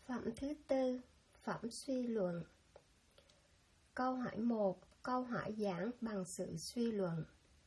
Phẩm thứ tư, phẩm suy luận. Câu hỏi 1, câu hỏi giảng bằng sự suy luận.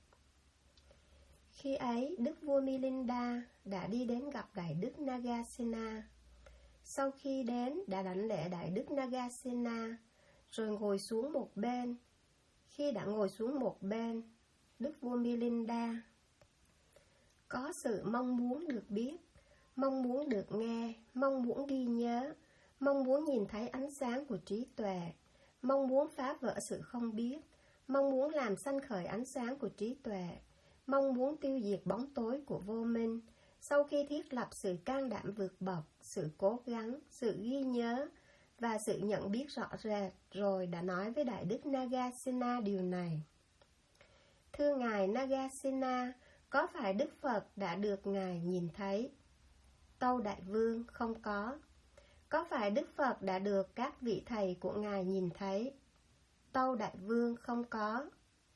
Khi ấy, Đức vua Milinda đã đi đến gặp Đại Đức Nagasena. Sau khi đến, đã đảnh lễ Đại Đức Nagasena, rồi ngồi xuống một bên. Khi đã ngồi xuống một bên, Đức vua Milinda có sự mong muốn được biết, mong muốn được nghe, mong muốn ghi nhớ, mong muốn nhìn thấy ánh sáng của trí tuệ, mong muốn phá vỡ sự không biết, mong muốn làm sanh khởi ánh sáng của trí tuệ, mong muốn tiêu diệt bóng tối của vô minh. Sau khi thiết lập sự can đảm vượt bậc, sự cố gắng, sự ghi nhớ và sự nhận biết rõ rệt, rồi đã nói với Đại Đức Nagasena điều này. Thưa Ngài Nagasena, có phải Đức Phật đã được Ngài nhìn thấy? Tâu Đại Vương, không có. Có phải Đức Phật đã được các vị thầy của Ngài nhìn thấy? Tâu Đại Vương, không có.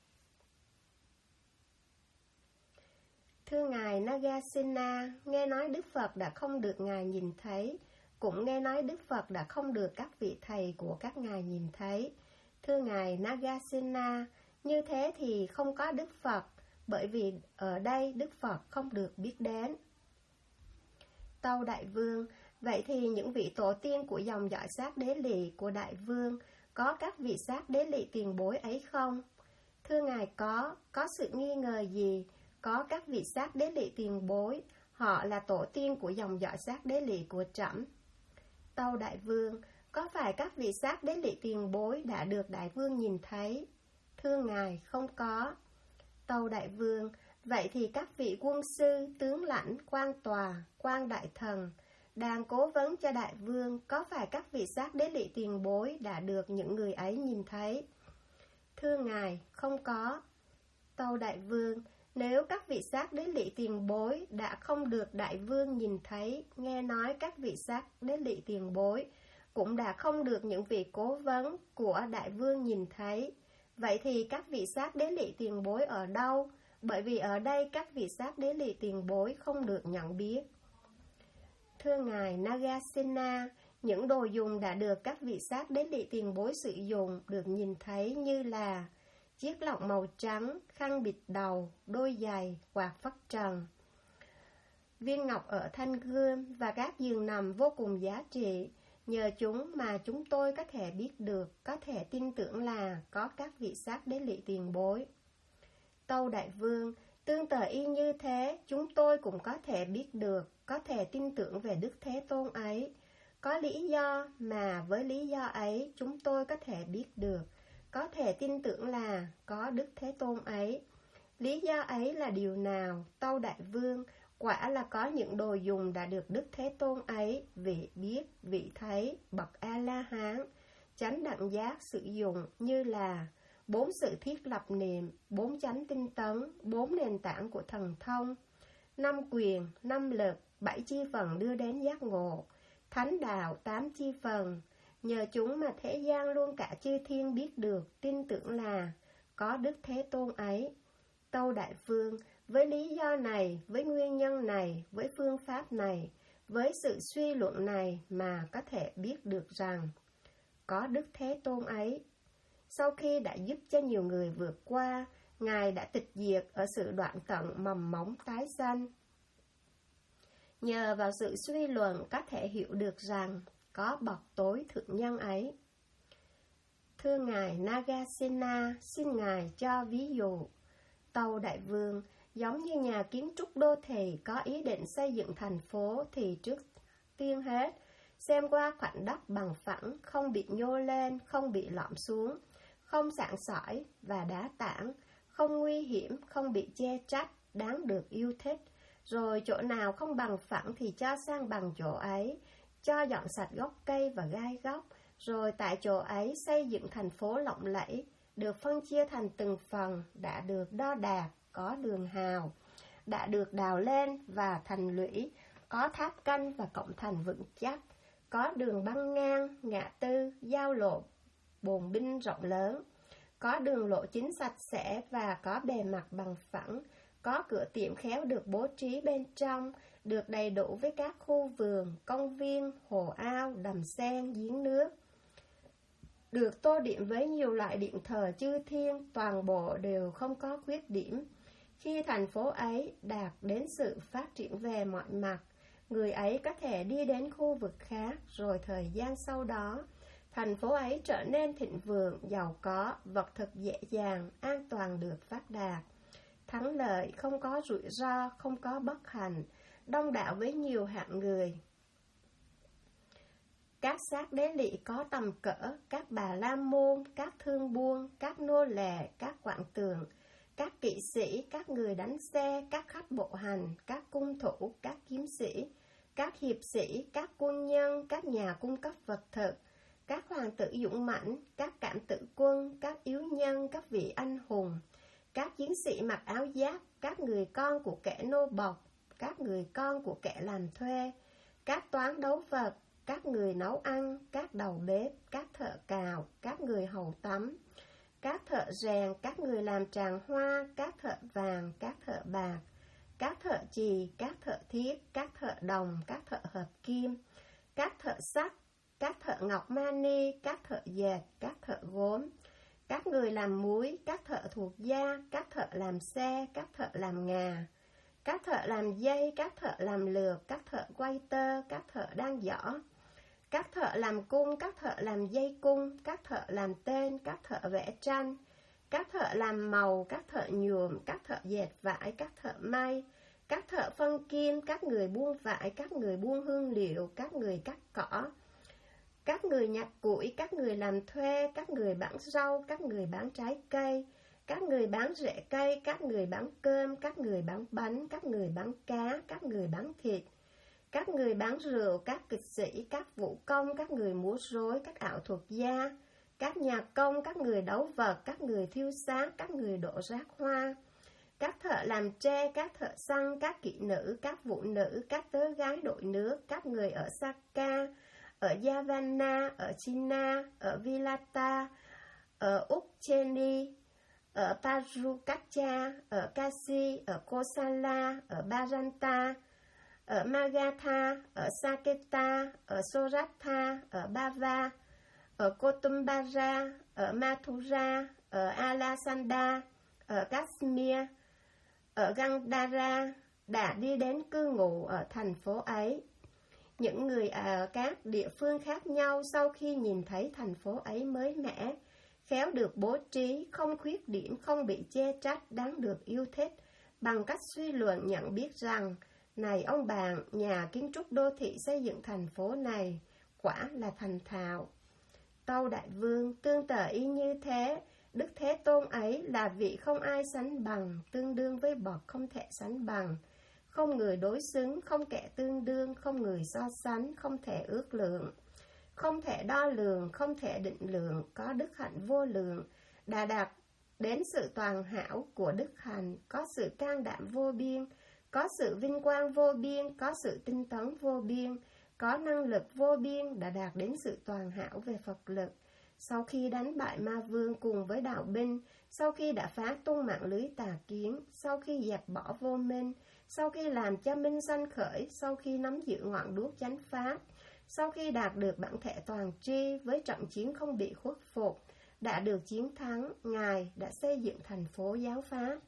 Thưa Ngài Nagasena, nghe nói Đức Phật đã không được Ngài nhìn thấy, cũng nghe nói Đức Phật đã không được các vị thầy của các Ngài nhìn thấy. Thưa Ngài Nagasena, như thế thì không có Đức Phật, bởi vì ở đây Đức Phật không được biết đến. Tâu Đại Vương, vậy thì những vị tổ tiên của dòng dõi sát đế lỵ của Đại Vương có các vị sát đế lỵ tiền bối ấy không? Thưa Ngài có sự nghi ngờ gì? Có các vị sát đế lỵ tiền bối, họ là tổ tiên của dòng dõi sát đế lỵ của trẫm. Tâu Đại Vương, có phải các vị sát đế lỵ tiền bối đã được Đại Vương nhìn thấy? Thưa Ngài, không có. Tâu Đại Vương, vậy thì các vị quân sư, tướng lãnh, quan tòa, quan đại thần đang cố vấn cho Đại Vương, có phải các vị sát đế lỵ tiền bối đã được những người ấy nhìn thấy? Thưa Ngài, không có. Tâu Đại Vương, nếu các vị sát đế lỵ tiền bối đã không được Đại Vương nhìn thấy, nghe nói các vị sát đế lỵ tiền bối cũng đã không được những vị cố vấn của Đại Vương nhìn thấy, vậy thì các vị sát đế lỵ tiền bối ở đâu? Bởi vì ở đây các vị sát đế lỵ tiền bối không được nhận biết. Thưa Ngài Nagasena, những đồ dùng đã được các vị sát đế lỵ tiền bối sử dụng được nhìn thấy như là chiếc lọng màu trắng, khăn bịt đầu, đôi giày, quạt phất trần, viên ngọc ở thanh gươm và các giường nằm vô cùng giá trị. Nhờ chúng mà chúng tôi có thể biết được, có thể tin tưởng là có các vị sát đế lỵ tiền bối. Tâu Đại Vương, tương tự y như thế, chúng tôi cũng có thể biết được, có thể tin tưởng về Đức Thế Tôn ấy. Có lý do mà với lý do ấy chúng tôi có thể biết được, có thể tin tưởng là có Đức Thế Tôn ấy. Lý do ấy là điều nào? Tâu Đại Vương, quả là có những đồ dùng đã được Đức Thế Tôn ấy, vị biết, vị thấy, bậc A-la-hán, chánh đẳng giác sử dụng như là 4 sự thiết lập niệm, 4 chánh tinh tấn, 4 nền tảng của thần thông, 5 quyền, 5 lực, 7 chi phần đưa đến giác ngộ, thánh đạo, 8 chi phần. Nhờ chúng mà thế gian luôn cả chư thiên biết được, tin tưởng là có Đức Thế Tôn ấy. Tâu Đại Vương, với lý do này, với nguyên nhân này, với phương pháp này, với sự suy luận này mà có thể biết được rằng có Đức Thế Tôn ấy. Sau khi đã giúp cho nhiều người vượt qua, Ngài đã tịch diệt ở sự đoạn tận mầm móng tái sanh. Nhờ vào sự suy luận có thể hiểu được rằng có bậc tối thượng nhân ấy. Thưa Ngài Nagasena, xin Ngài cho ví dụ. Tâu Đại Vương, giống như nhà kiến trúc đô thị có ý định xây dựng thành phố thì trước tiên hết, xem qua khoảnh đất bằng phẳng, không bị nhô lên, không bị lõm xuống, không sạn sỏi và đá tảng, không nguy hiểm, không bị chê trách, đáng được yêu thích. Rồi chỗ nào không bằng phẳng thì cho sang bằng chỗ ấy, cho dọn sạch gốc cây và gai góc, rồi tại chỗ ấy xây dựng thành phố lộng lẫy, được phân chia thành từng phần, đã được đo đạc, có đường hào, đã được đào lên và thành lũy, có tháp canh và cổng thành vững chắc, có đường băng ngang, ngã tư, giao lộ, bồn binh rộng lớn, có đường lộ chính sạch sẽ và có bề mặt bằng phẳng, có cửa tiệm khéo được bố trí bên trong, được đầy đủ với các khu vườn, công viên, hồ ao, đầm sen, giếng nước. Được tô điểm với nhiều loại điện thờ chư thiên, toàn bộ đều không có khuyết điểm. Khi thành phố ấy đạt đến sự phát triển về mọi mặt, người ấy có thể đi đến khu vực khác, rồi thời gian sau đó, thành phố ấy trở nên thịnh vượng, giàu có, vật thực dễ dàng, an toàn được phát đạt. Thắng lợi, không có rủi ro, không có bất hạnh, đông đảo với nhiều hạng người. Các xác đế lị có tầm cỡ, các bà la môn, các thương buôn, các nô lệ, các quảng tường, các kỵ sĩ, các người đánh xe, các khách bộ hành, các cung thủ, các kiếm sĩ, các hiệp sĩ, các quân nhân, các nhà cung cấp vật thực, các hoàng tử dũng mãnh, các cảm tử quân, các yếu nhân, các vị anh hùng, các chiến sĩ mặc áo giáp, các người con của kẻ nô bộc, các người con của kẻ làm thuê, các toán đấu vật, các người nấu ăn, các đầu bếp, các thợ cào, các người hầu tắm, các thợ rèn, các người làm tràng hoa, các thợ vàng, các thợ bạc, các thợ chì, các thợ thiết, các thợ đồng, các thợ hợp kim, các thợ sắt, các thợ ngọc mani, các thợ dệt, các thợ gốm, các người làm muối, các thợ thuộc da, các thợ làm xe, các thợ làm ngà, các thợ làm dây, các thợ làm lược, các thợ quay tơ, các thợ đan giỏ, các thợ làm cung, các thợ làm dây cung, các thợ làm tên, các thợ vẽ tranh, các thợ làm màu, các thợ nhuộm, các thợ dệt vải, các thợ may, các thợ phân kim, các người buôn vải, các người buôn hương liệu, các người cắt cỏ, các người nhặt củi, các người làm thuê, các người bán rau, các người bán trái cây, các người bán rễ cây, các người bán cơm, các người bán bánh, các người bán cá, các người bán thịt, các người bán rượu, các kịch sĩ, các vũ công, các người múa rối, các ảo thuật gia, các nhà công, các người đấu vật, các người thiêu sáng, các người đổ rác hoa, các thợ làm tre, các thợ săn, các kỹ nữ, các vũ nữ, các tớ gái đội nước, các người ở Saka, ở Yavanna, ở China, ở Vilata, ở Ucheni, ở Parukacha, ở Kasi, ở Kosala, ở Baranta, ở Magatha, ở Saketa, ở Soratha, ở Bava, ở Kotumbara, ở Mathura, ở Alasanda, ở Kashmir, ở Gandhara, đã đi đến cư ngụ ở thành phố ấy. Những người ở các địa phương khác nhau sau khi nhìn thấy thành phố ấy mới mẻ, khéo được bố trí, không khuyết điểm, không bị chê trách, đáng được yêu thích, bằng cách suy luận nhận biết rằng, này ông bạn, nhà kiến trúc đô thị xây dựng thành phố này, quả là thành thạo. Tâu Đại Vương, tương tự y như thế, Đức Thế Tôn ấy là vị không ai sánh bằng, tương đương với bậc không thể sánh bằng, không người đối xứng, không kẻ tương đương, không người so sánh, không thể ước lượng, không thể đo lường, không thể định lượng, có đức hạnh vô lượng, đã đạt đến sự toàn hảo của đức hạnh, có sự can đảm vô biên, có sự vinh quang vô biên, có sự tinh tấn vô biên, có năng lực vô biên, đã đạt đến sự toàn hảo về Phật lực. Sau khi đánh bại ma vương cùng với đạo binh, sau khi đã phá tung mạng lưới tà kiến, sau khi dẹp bỏ vô minh, sau khi làm cho minh sanh khởi, sau khi nắm giữ ngọn đuốc chánh pháp, sau khi đạt được bản thể toàn tri với trận chiến không bị khuất phục, đã được chiến thắng, Ngài đã xây dựng thành phố giáo pháp.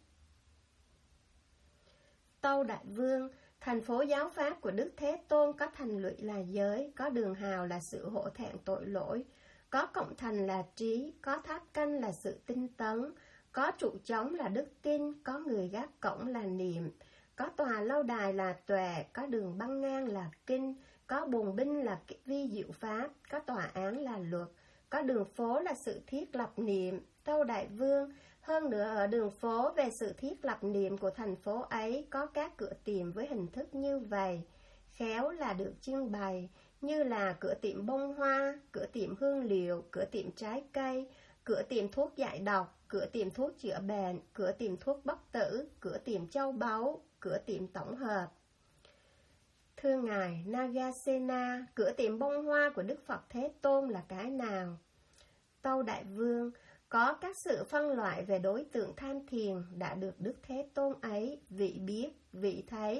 Tâu Đại Vương, thành phố giáo pháp của Đức Thế Tôn có thành lũy là giới, có đường hào là sự hổ thẹn tội lỗi, có cổng thành là trí, có tháp canh là sự tinh tấn, có trụ trống là đức tin, có người gác cổng là niệm, có tòa lâu đài là tuệ, có đường băng ngang là kinh, có bùng binh là vi diệu pháp, có tòa án là luật, có đường phố là sự thiết lập niệm. Tâu Đại Vương, hơn nữa ở đường phố về sự thiết lập niệm của thành phố ấy có các cửa tiệm với hình thức như vậy, khéo là được trưng bày, như là cửa tiệm bông hoa, cửa tiệm hương liệu, cửa tiệm trái cây, cửa tiệm thuốc giải độc, cửa tiệm thuốc chữa bệnh, cửa tiệm thuốc bất tử, cửa tiệm châu báu, cửa tiệm tổng hợp. Thưa Ngài Nagasena, cửa tiệm bông hoa của Đức Phật Thế Tôn là cái nào? Tâu Đại Vương, có các sự phân loại về đối tượng tham thiền đã được Đức Thế Tôn ấy, vị biết, vị thấy,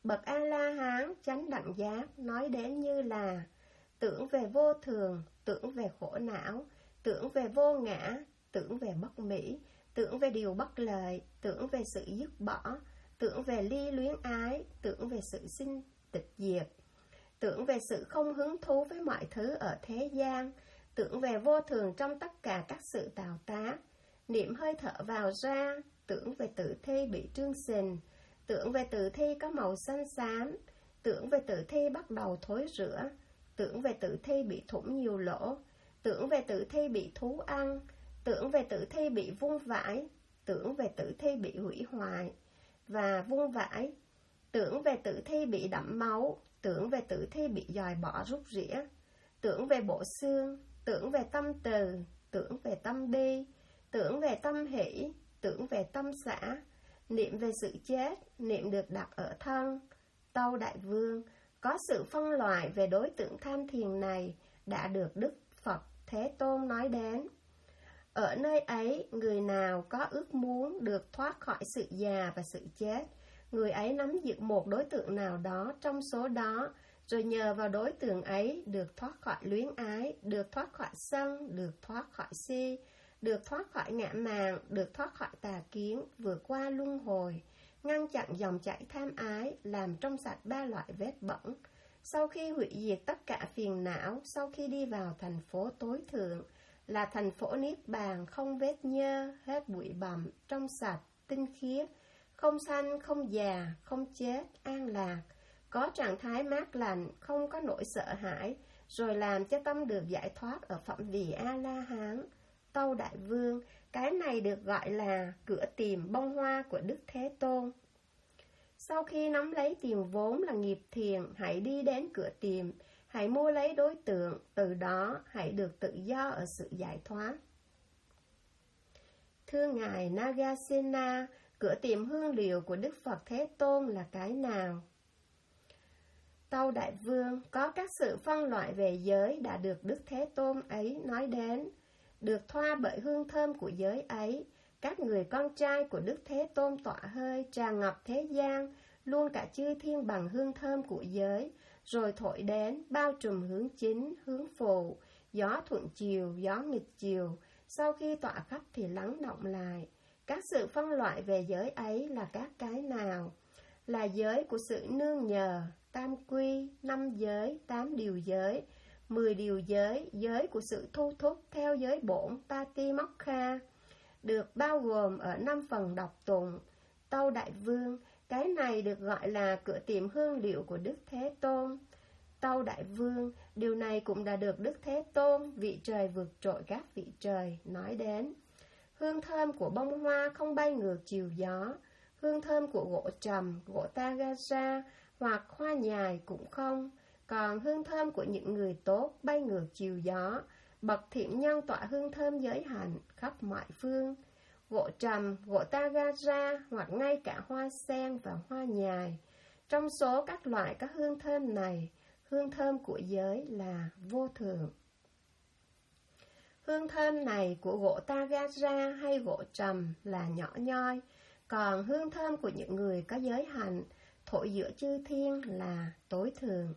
Bậc A-la-hán chánh đẳng giác nói đến như là tưởng về vô thường, tưởng về khổ não, tưởng về vô ngã, tưởng về bất mỹ, tưởng về điều bất lợi, tưởng về sự dứt bỏ, tưởng về ly luyến ái, tưởng về sự sinh tịch diệt, tưởng về sự không hứng thú với mọi thứ ở thế gian, tưởng về vô thường trong tất cả các sự tạo tác, niệm hơi thở vào ra, tưởng về tử thi bị trương sình, tưởng về tử thi có màu xanh xám, tưởng về tử thi bắt đầu thối rữa, tưởng về tử thi bị thủng nhiều lỗ, tưởng về tử thi bị thú ăn, tưởng về tử thi bị vung vãi, tưởng về tử thi bị hủy hoại và vung vãi, tưởng về tử thi bị đẫm máu, tưởng về tử thi bị dòi bỏ rút rỉa, tưởng về bộ xương, tưởng về tâm từ, tưởng về tâm đi, tưởng về tâm hỷ, tưởng về tâm xã, niệm về sự chết, niệm được đặt ở thân. Tâu Đại Vương, có sự phân loại về đối tượng tham thiền này đã được Đức Phật Thế Tôn nói đến. Ở nơi ấy, người nào có ước muốn được thoát khỏi sự già và sự chết, người ấy nắm giữ một đối tượng nào đó trong số đó, rồi nhờ vào đối tượng ấy được thoát khỏi luyến ái, được thoát khỏi sân, được thoát khỏi si, được thoát khỏi ngã mạn, được thoát khỏi tà kiến, vượt qua luân hồi, ngăn chặn dòng chảy tham ái, làm trong sạch ba loại vết bẩn. Sau khi hủy diệt tất cả phiền não, sau khi đi vào thành phố tối thượng, là thành phố Niết Bàn không vết nhơ, hết bụi bặm, trong sạch, tinh khiết, không sanh, không già, không chết, an lạc, có trạng thái mát lành, không có nỗi sợ hãi, rồi làm cho tâm được giải thoát ở phẩm vị A-la-hán. Tâu Đại Vương, cái này được gọi là cửa tìm bông hoa của Đức Thế Tôn. Sau khi nắm lấy tiền vốn là nghiệp thiền, hãy đi đến cửa tiệm, hãy mua lấy đối tượng, từ đó hãy được tự do ở sự giải thoát. Thưa Ngài Nagasena, cửa tiệm hương liệu của Đức Phật Thế Tôn là cái nào? Tâu Đại Vương, có các sự phân loại về giới đã được Đức Thế Tôn ấy nói đến, được thoa bởi hương thơm của giới ấy. Các người con trai của Đức Thế Tôn tỏa hơi, tràn ngập thế gian, luôn cả chư thiên bằng hương thơm của giới, rồi thổi đến, bao trùm hướng chính, hướng phụ, gió thuận chiều, gió nghịch chiều, sau khi tỏa khắp thì lắng động lại. Các sự phân loại về giới ấy là các cái nào? Là giới của sự nương nhờ, tam quy, 5 giới, 8 điều giới, 10 điều giới, giới của sự thu thúc theo giới bổn Patimokkha, được bao gồm ở 5 phần đọc tụng. Tâu Đại Vương, cái này được gọi là cửa tiệm hương liệu của Đức Thế Tôn. Tâu Đại Vương, điều này cũng đã được Đức Thế Tôn, vị trời vượt trội các vị trời, nói đến. Hương thơm của bông hoa không bay ngược chiều gió, hương thơm của gỗ trầm, gỗ tagasa hoặc hoa nhài cũng không, còn hương thơm của những người tốt bay ngược chiều gió, bậc thiện nhân tỏa hương thơm giới hạnh khắp mọi phương. Gỗ trầm, gỗ tagasa hoặc ngay cả hoa sen và hoa nhài. Trong số các loại các hương thơm này, hương thơm của giới là vô thường. Hương thơm này của gỗ tagasa hay gỗ trầm là nhỏ nhoi, còn hương thơm của những người có giới hạnh thổi giữa chư thiên là tối thường.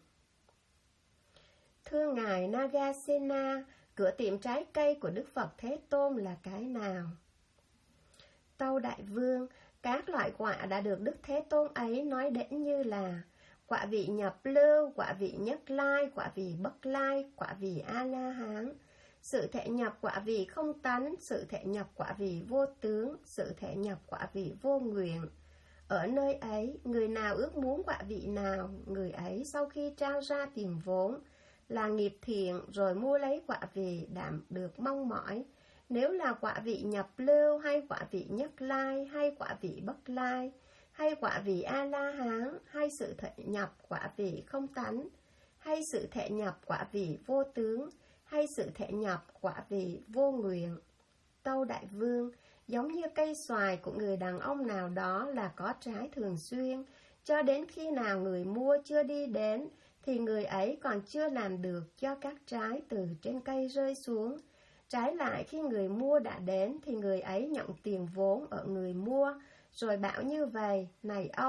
Thưa Ngài Nagasena, cửa tiệm trái cây của Đức Phật Thế Tôn là cái nào? Tâu Đại Vương, các loại quả đã được Đức Thế Tôn ấy nói đến như là quả vị nhập lưu, quả vị nhất lai, quả vị bất lai, quả vị A-la-hán, sự thể nhập quả vị không tánh, sự thể nhập quả vị vô tướng, sự thể nhập quả vị vô nguyện. Ở nơi ấy, người nào ước muốn quả vị nào, người ấy sau khi trao ra tiền vốn, là nghiệp thiện rồi mua lấy quả vị đảm được mong mỏi. Nếu là quả vị nhập lưu, hay quả vị nhất lai, hay quả vị bất lai, hay quả vị A-la-hán, hay sự thể nhập quả vị không tánh, hay sự thể nhập quả vị vô tướng, hay sự thể nhập quả vị vô nguyện. Tâu Đại Vương, giống như cây xoài của người đàn ông nào đó là có trái thường xuyên, cho đến khi nào người mua chưa đi đến, thì người ấy còn chưa làm được cho các trái từ trên cây rơi xuống. Trái lại, khi người mua đã đến, thì người ấy nhận tiền vốn ở người mua, rồi bảo như vậy, này ông,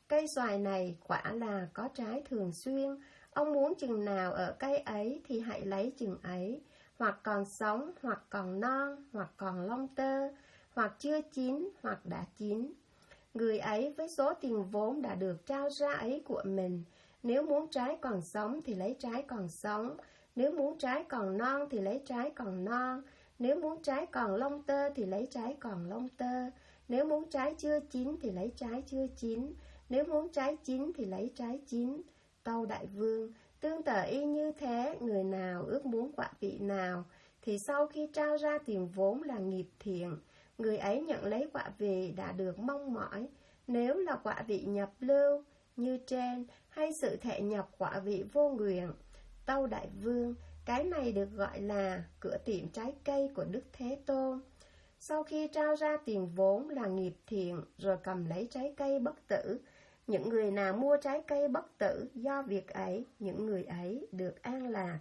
Cây xoài này quả là có trái thường xuyên. Ông muốn chừng nào ở cây ấy thì hãy lấy chừng ấy, hoặc còn sống, hoặc còn non, hoặc còn lông tơ, hoặc chưa chín, hoặc đã chín. Người ấy với số tiền vốn đã được trao ra ấy của mình, nếu muốn trái còn sống thì lấy trái còn sống, nếu muốn trái còn non thì lấy trái còn non, nếu muốn trái còn lông tơ thì lấy trái còn lông tơ, nếu muốn trái chưa chín thì lấy trái chưa chín, nếu muốn trái chín thì lấy trái chín. Tâu Đại Vương, tương tự y như thế, người nào ước muốn quả vị nào, thì sau khi trao ra tiền vốn là nghiệp thiện, người ấy nhận lấy quả vị đã được mong mỏi. Nếu là quả vị nhập lưu như trên, hay sự thệ nhập quả vị vô nguyện, Tâu Đại Vương, cái này được gọi là cửa tiệm trái cây của Đức Thế Tôn. Sau khi trao ra tiền vốn là nghiệp thiện, rồi cầm lấy trái cây bất tử, những người nào mua trái cây bất tử, do việc ấy, những người ấy được an lạc.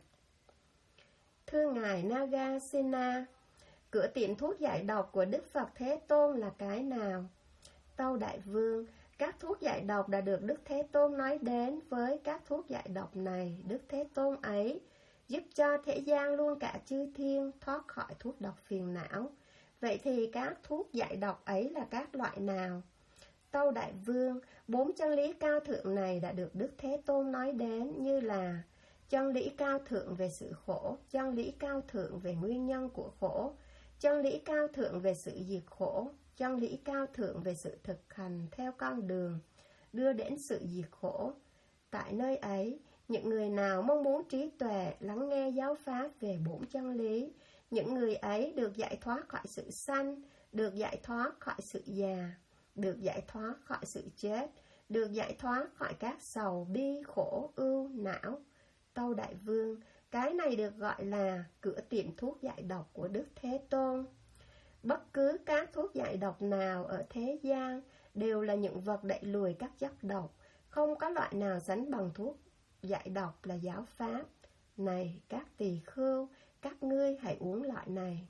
Thưa Ngài Nagasena, cửa tiệm thuốc giải độc của Đức Phật Thế Tôn là cái nào? Tâu Đại Vương, các thuốc giải độc đã được Đức Thế Tôn nói đến. Với các thuốc giải độc này, Đức Thế Tôn ấy giúp cho thế gian luôn cả chư thiên thoát khỏi thuốc độc phiền não. Vậy thì các thuốc giải độc ấy là các loại nào? Tâu Đại Vương, 4 chân lý cao thượng này đã được Đức Thế Tôn nói đến như là chân lý cao thượng về sự khổ, chân lý cao thượng về nguyên nhân của khổ, chân lý cao thượng về sự diệt khổ, chân lý cao thượng về sự thực hành theo con đường đưa đến sự diệt khổ. Tại nơi ấy, những người nào mong muốn trí tuệ lắng nghe giáo pháp về 4 chân lý, những người ấy được giải thoát khỏi sự sanh, được giải thoát khỏi sự già, được giải thoát khỏi sự chết, được giải thoát khỏi các sầu bi khổ ưu não. Tâu Đại Vương, cái này được gọi là cửa tiệm thuốc giải độc của Đức Thế Tôn. Bất cứ các thuốc giải độc nào ở thế gian đều là những vật đẩy lùi các chất độc, không có loại nào sánh bằng thuốc giải độc là giáo pháp. Này các tỳ khưu, các ngươi hãy uống loại này.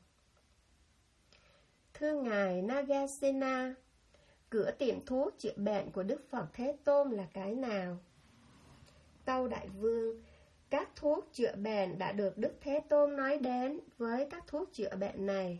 Thưa Ngài Nagasena, cửa tiệm thuốc chữa bệnh của Đức Phật Thế Tôn là cái nào? Tâu Đại Vương, các thuốc chữa bệnh đã được Đức Thế Tôn nói đến. Với các thuốc chữa bệnh này,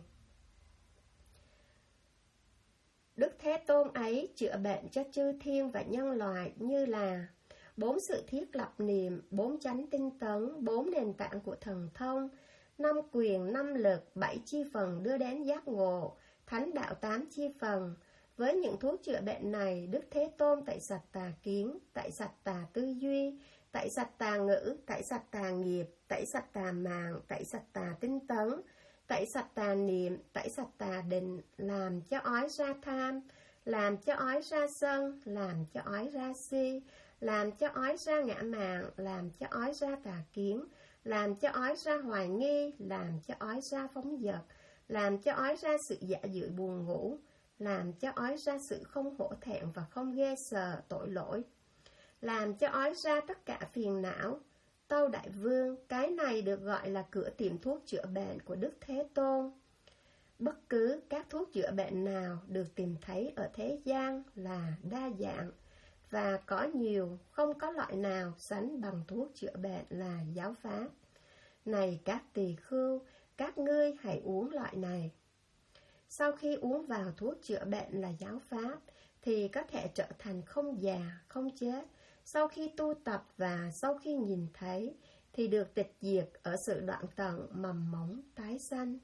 Đức Thế Tôn ấy chữa bệnh cho chư thiên và nhân loại như là 4 sự thiết lập niệm, 4 chánh tinh tấn, 4 nền tảng của thần thông, 5 quyền, 5 lực, 7 chi phần đưa đến giác ngộ, thánh đạo 8 chi phần. Với những thuốc chữa bệnh này, Đức Thế Tôn tẩy sạch tà kiến, tẩy sạch tà tư duy, tẩy sạch tà ngữ, tẩy sạch tà nghiệp, tẩy sạch tà mạng, tẩy sạch tà tinh tấn, tẩy sạch tà niệm, tẩy sạch tà định, làm cho ói ra tham, làm cho ói ra sân, làm cho ói ra si, làm cho ói ra ngã mạn, làm cho ói ra tà kiến, làm cho ói ra hoài nghi, làm cho ói ra phóng dật, làm cho ói ra sự dạ dự buồn ngủ, làm cho ói ra sự không hổ thẹn và không ghê sợ tội lỗi, làm cho ói ra tất cả phiền não. Tâu Đại Vương, cái này được gọi là cửa tiệm thuốc chữa bệnh của Đức Thế Tôn. Bất cứ các thuốc chữa bệnh nào được tìm thấy ở thế gian là đa dạng và có nhiều, không có loại nào sánh bằng thuốc chữa bệnh là giáo pháp. Này các tỳ khưu, các ngươi hãy uống loại này. Sau khi uống vào thuốc chữa bệnh là giáo pháp, thì có thể trở thành không già, không chết. Sau khi tu tập và sau khi nhìn thấy, thì được tịch diệt ở sự đoạn tận mầm mống tái sanh.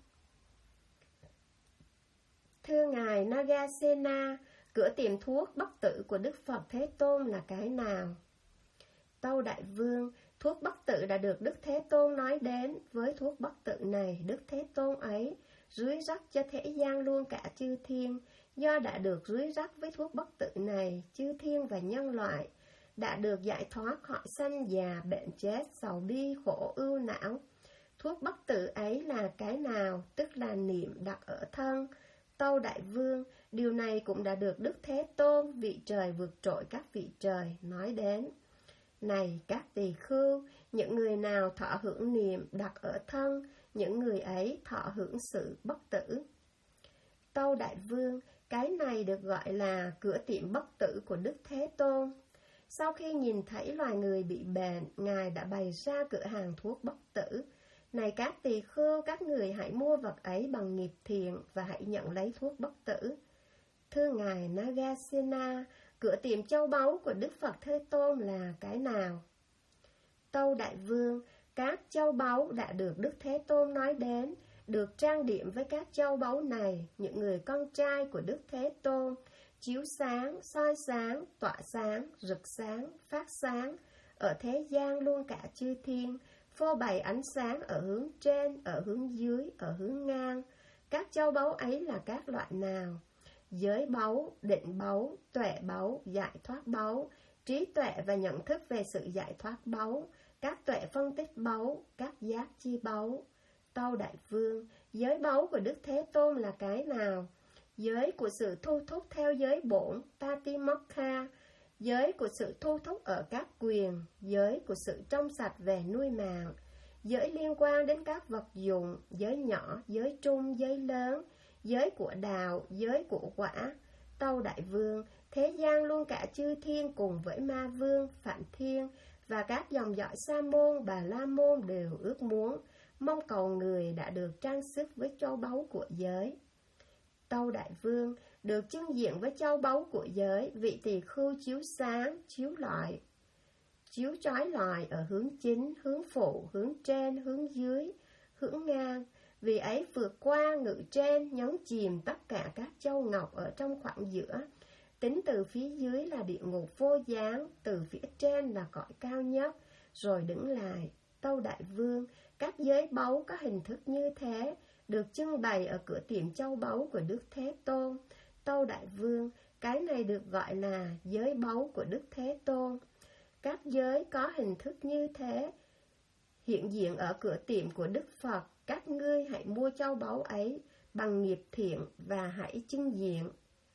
Thưa Ngài Nagasena, cửa tiệm thuốc bất tử của Đức Phật Thế Tôn là cái nào? Tâu Đại Vương, thuốc bất tử đã được Đức Thế Tôn nói đến. Với thuốc bất tử này, Đức Thế Tôn ấy rưới rắc cho thế gian luôn cả chư thiên. Do đã được rưới rắc với thuốc bất tử này, chư thiên và nhân loại đã được giải thoát khỏi sanh già, bệnh chết, sầu bi, khổ ưu não. Thuốc bất tử ấy là cái nào? Tức là niệm đặt ở thân. Tâu Đại Vương, điều này cũng đã được Đức Thế Tôn, vị trời vượt trội các vị trời, nói đến. Này các tỳ khưu, những người nào thọ hưởng niệm đặt ở thân, những người ấy thọ hưởng sự bất tử. Tâu Đại Vương, Cái này được gọi là cửa tiệm bất tử của Đức Thế Tôn. Sau khi nhìn thấy loài người bị bệnh, Ngài đã bày ra cửa hàng thuốc bất tử. Này các tỳ khưu, các người hãy mua vật ấy bằng nghiệp thiện và hãy nhận lấy thuốc bất tử. Thưa Ngài Nagasena, cửa tiệm châu báu của Đức Phật Thế Tôn là cái nào? Tâu Đại Vương, các châu báu đã được Đức Thế Tôn nói đến, được trang điểm với các châu báu này, những người con trai của Đức Thế Tôn, chiếu sáng, soi sáng, tỏa sáng, rực sáng, phát sáng, ở thế gian luôn cả chư thiên, phô bày ánh sáng ở hướng trên, ở hướng dưới, ở hướng ngang. Các châu báu ấy là các loại nào? Giới báu, định báu, tuệ báu, giải thoát báu, trí tuệ và nhận thức về sự giải thoát báu, các tuệ phân tích báu, các giác chi báu. Tâu Đại Vương, giới báu của Đức Thế Tôn là cái nào? Giới của sự thu thúc theo giới bổn, Patimokha, giới của sự thu thúc ở các quyền, giới của sự trong sạch về nuôi mạng, giới liên quan đến các vật dụng, giới nhỏ, giới trung, giới lớn, giới của đạo, giới của quả. Tâu Đại Vương, thế gian luôn cả chư thiên cùng với Ma Vương, Phạm Thiên và các dòng dõi Sa môn, Bà La môn đều ước muốn, mong cầu người đã được trang sức với châu báu của giới. Tâu Đại Vương, được trưng diện với châu báu của giới, vị tỳ khưu chiếu sáng, chiếu chói lọi ở hướng chính, hướng phụ, hướng trên, hướng dưới, hướng ngang. Vì ấy vượt qua ngự trên, nhấn chìm tất cả các châu ngọc ở trong khoảng giữa. Tính từ phía dưới là địa ngục vô gián, từ phía trên là cõi cao nhất, rồi đứng lại. Tâu Đại Vương, các giới báu có hình thức như thế, được trưng bày ở cửa tiệm châu báu của Đức Thế Tôn. Tâu Đại Vương, cái này được gọi là giới báu của Đức Thế Tôn. Các giới có hình thức như thế, hiện diện ở cửa tiệm của Đức Phật. Các ngươi hãy mua châu báu ấy bằng nghiệp thiện và hãy trưng diện.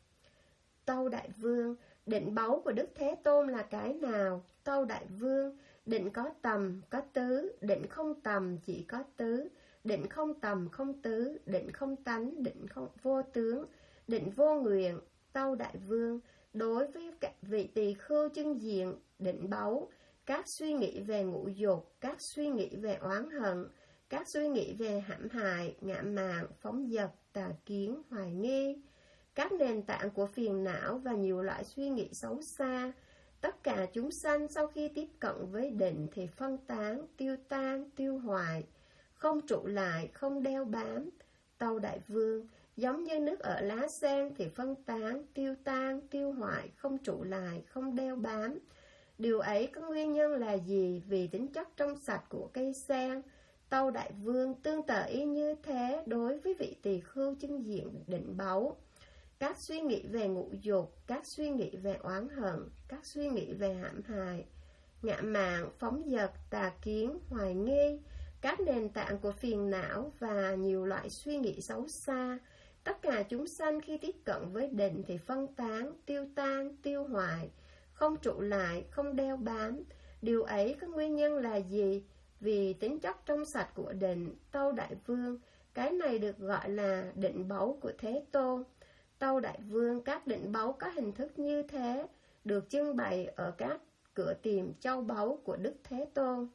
Tâu Đại Vương, định báu của Đức Thế Tôn là cái nào? Tâu Đại Vương, định có tầm, có tứ, định không tầm, chỉ có tứ, định không tầm, không tứ, định không tánh, định không vô tướng, định vô nguyện. Tâu Đại Vương, đối với các vị tỳ khưu trưng diện định báu, các suy nghĩ về ngũ dục, các suy nghĩ về oán hận, các suy nghĩ về hãm hại, ngạ mạn, phóng dật, tà kiến, hoài nghi, các nền tảng của phiền não và nhiều loại suy nghĩ xấu xa. Tất cả chúng sanh sau khi tiếp cận với định thì phân tán, tiêu tan, tiêu hoại, không trụ lại, không đeo bám. Tâu Đại Vương, giống như nước ở lá sen thì phân tán, tiêu tan, tiêu hoại, không trụ lại, không đeo bám. Điều ấy có nguyên nhân là gì? Vì tính chất trong sạch của cây sen. Tâu Đại Vương, tương tự y như thế đối với vị tỳ khưu trưng diện định báu. Các suy nghĩ về ngũ dục, các suy nghĩ về oán hận, các suy nghĩ về hãm hại, ngạ mạn, phóng dật, tà kiến, hoài nghi, các nền tảng của phiền não và nhiều loại suy nghĩ xấu xa. Tất cả chúng sanh khi tiếp cận với định thì phân tán, tiêu tan, tiêu hoại, không trụ lại, không đeo bám. Điều ấy có nguyên nhân là gì? Vì tính chất trong sạch của định. Tâu Đại Vương, cái này được gọi là định báu của Thế Tôn. Tâu Đại Vương, các định báu có hình thức như thế, được trưng bày ở các cửa tiệm châu báu của Đức Thế Tôn.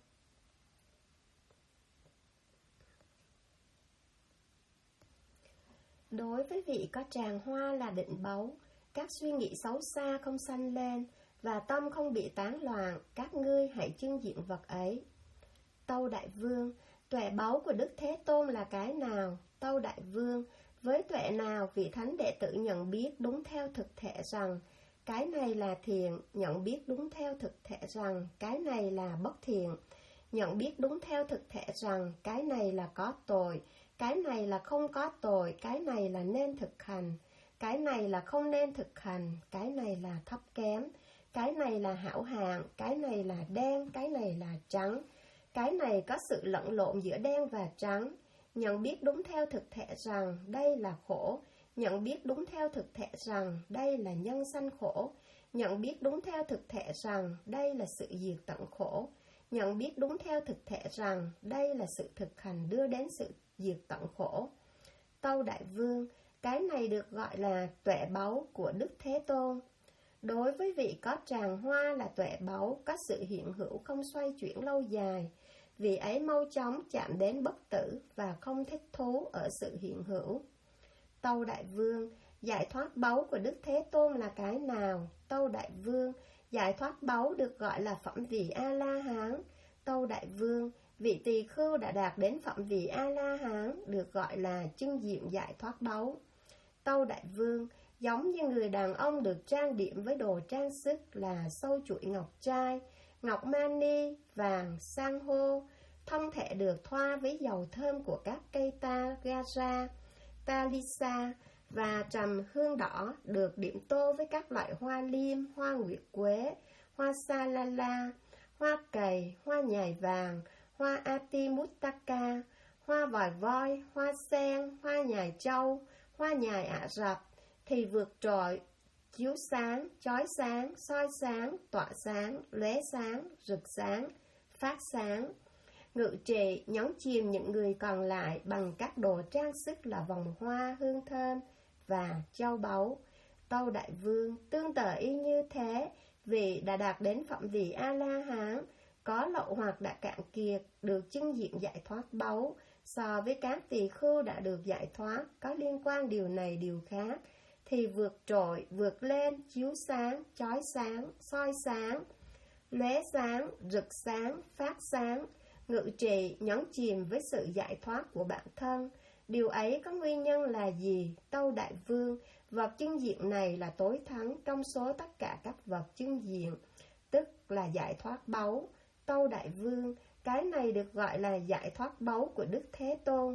Đối với vị có tràng hoa là định báu, các suy nghĩ xấu xa không sanh lên, và tâm không bị tán loạn, các ngươi hãy trưng diện vật ấy. Tâu Đại Vương, tuệ báu của Đức Thế Tôn là cái nào? Tâu Đại Vương, với tuệ nào vị thánh đệ tử nhận biết đúng theo thực thể rằng cái này là thiện, nhận biết đúng theo thực thể rằng cái này là bất thiện, nhận biết đúng theo thực thể rằng cái này là có tội, cái này là không có tội, cái này là nên thực hành, cái này là không nên thực hành, cái này là thấp kém, cái này là hảo hạng, cái này là đen, cái này là trắng, cái này có sự lẫn lộn giữa đen và trắng. Nhận biết đúng theo thực thể rằng đây là khổ, nhận biết đúng theo thực thể rằng đây là nhân sanh khổ, nhận biết đúng theo thực thể rằng đây là sự diệt tận khổ, nhận biết đúng theo thực thể rằng đây là sự thực hành đưa đến sự diệt tận khổ. Tâu Đại Vương, Cái này được gọi là tuệ báu của Đức Thế Tôn. Đối với vị có tràng hoa là tuệ báu, có sự hiện hữu không xoay chuyển lâu dài, vị ấy mau chóng chạm đến bất tử và không thích thú ở sự hiện hữu. Tâu Đại Vương, giải thoát báu của Đức Thế Tôn là cái nào? Tâu Đại Vương, giải thoát báu được gọi là phẩm vị A-la-hán. Tâu Đại Vương, vị tỳ khưu đã đạt đến phẩm vị A-la-hán được gọi là chân diện giải thoát báu. Tâu Đại Vương, giống như người đàn ông được trang điểm với đồ trang sức là sâu chuỗi ngọc trai, ngọc mani, vàng, san hô, thân thể được thoa với dầu thơm của các cây gaja, talisa và trầm hương đỏ, được điểm tô với các loại hoa liêm, hoa nguyệt quế, hoa salala, hoa cầy, hoa nhài vàng, hoa atimutaka, hoa vòi voi, hoa sen, hoa nhài châu, hoa nhài Ả Rập, thì vượt trội, chiếu sáng, chói sáng, soi sáng, tỏa sáng, lóe sáng, rực sáng, phát sáng, ngự trị, nhấn chìm những người còn lại bằng các đồ trang sức là vòng hoa, hương thơm và châu báu. Tâu Đại Vương, tương tự y như thế, vị đã đạt đến phẩm vị A-la-hán, có lậu hoặc đã cạn kiệt, được chân diện giải thoát báu, so với các tỳ khưu đã được giải thoát, có liên quan điều này điều khác, thì vượt trội, vượt lên, chiếu sáng, chói sáng, soi sáng, lóe sáng, rực sáng, phát sáng, ngự trị, nhấn chìm với sự giải thoát của bản thân. Điều ấy có nguyên nhân là gì? Tâu Đại Vương, vật chân diện này là tối thắng trong số tất cả các vật chân diện, tức là giải thoát báu. Tâu Đại Vương, cái này được gọi là giải thoát báu của Đức Thế Tôn.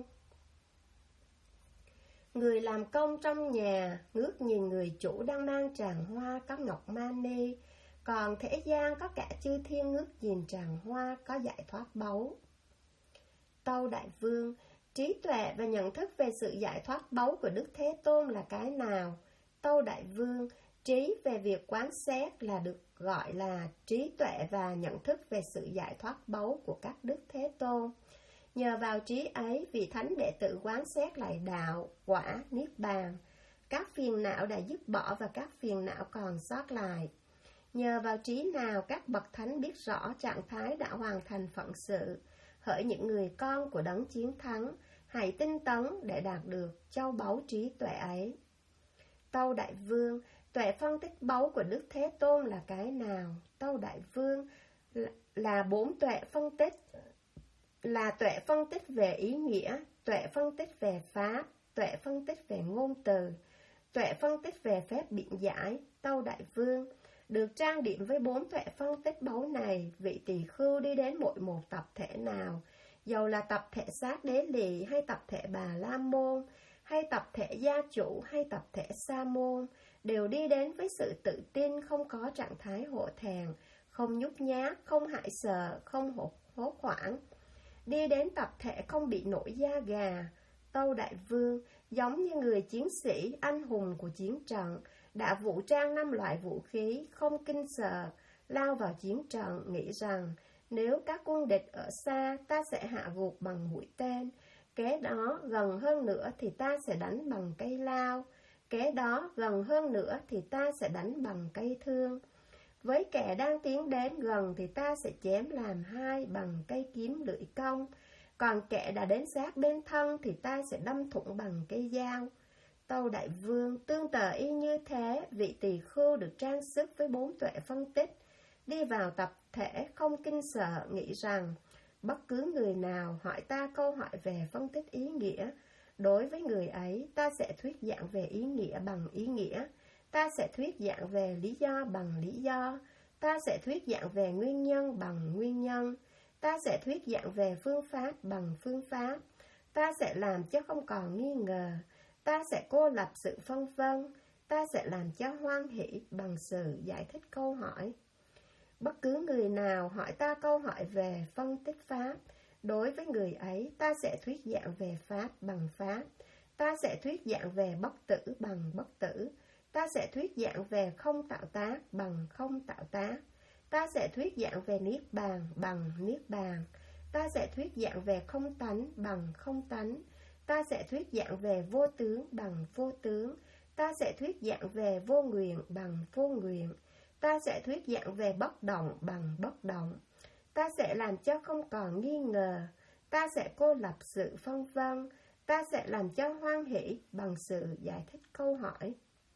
Người làm công trong nhà ngước nhìn người chủ đang mang tràng hoa có ngọc mani, còn thế gian có cả chư thiên ngước nhìn tràng hoa có giải thoát báu. Tâu Đại Vương, trí tuệ và nhận thức về sự giải thoát báu của Đức Thế Tôn là cái nào? Tâu Đại Vương, trí về việc quán xét là được gọi là trí tuệ và nhận thức về sự giải thoát báu của các Đức Thế Tôn. Nhờ vào trí ấy, vị thánh đệ tử quán xét lại đạo, quả, niết bàn. Các phiền não đã dứt bỏ và các phiền não còn sót lại. Nhờ vào trí nào các bậc thánh biết rõ trạng thái đã hoàn thành phận sự. Hỡi những người con của đấng chiến thắng, hãy tinh tấn để đạt được châu báu trí tuệ ấy. Tâu Đại Vương, tuệ phân tích báu của Đức Thế Tôn là cái nào? Tâu Đại Vương, là 4 tuệ phân tích, là tuệ phân tích về ý nghĩa, tuệ phân tích về pháp, tuệ phân tích về ngôn từ, tuệ phân tích về phép biện giải. Tâu Đại Vương, được trang điểm với 4 tuệ phân tích báu này, vị tỳ khưu đi đến mỗi một tập thể nào, dầu là tập thể Sát Đế Lì, hay tập thể Bà La Môn, hay tập thể Gia Chủ, hay tập thể Sa Môn, đều đi đến với sự tự tin, không có trạng thái hổ thẹn, không nhút nhát, không hãi sợ, không hốt hoảng. Đi đến tập thể không bị nổi da gà. Tâu Đại Vương, giống như người chiến sĩ anh hùng của chiến trận, đã vũ trang 5 loại vũ khí, không kinh sợ, lao vào chiến trận, nghĩ rằng nếu các quân địch ở xa, ta sẽ hạ gục bằng mũi tên. Kế đó gần hơn nữa thì ta sẽ đánh bằng cây lao. Kế đó gần hơn nữa thì ta sẽ đánh bằng cây thương. Với kẻ đang tiến đến gần thì ta sẽ chém làm hai bằng cây kiếm lưỡi công. Còn kẻ đã đến sát bên thân thì ta sẽ đâm thủng bằng cây dao. Tâu Đại Vương, tương tự y như thế, vị tỳ khưu được trang sức với 4 tuệ phân tích, đi vào tập thể không kinh sợ, nghĩ rằng bất cứ người nào hỏi ta câu hỏi về phân tích ý nghĩa, đối với người ấy ta sẽ thuyết giảng về ý nghĩa bằng ý nghĩa, ta sẽ thuyết giảng về lý do bằng lý do, ta sẽ thuyết giảng về nguyên nhân bằng nguyên nhân, ta sẽ thuyết giảng về phương pháp bằng phương pháp, ta sẽ làm cho không còn nghi ngờ, ta sẽ cô lập sự phân vân, ta sẽ làm cho hoan hỷ bằng sự giải thích câu hỏi. Bất cứ người nào hỏi ta câu hỏi về phân tích pháp, đối với người ấy ta sẽ thuyết giảng về pháp bằng pháp, ta sẽ thuyết giảng về bất tử bằng bất tử, ta sẽ thuyết giảng về không tạo tác bằng không tạo tác, ta sẽ thuyết giảng về niết bàn bằng niết bàn, ta sẽ thuyết giảng về không tánh bằng không tánh, Ta sẽ thuyết giảng về vô tướng bằng vô tướng. Ta sẽ thuyết giảng về vô nguyện bằng vô nguyện. Ta sẽ thuyết giảng về bất động bằng bất động. Ta sẽ làm cho không còn nghi ngờ. Ta sẽ cô lập sự phân vân. Ta sẽ làm cho hoan hỷ bằng sự giải thích câu hỏi.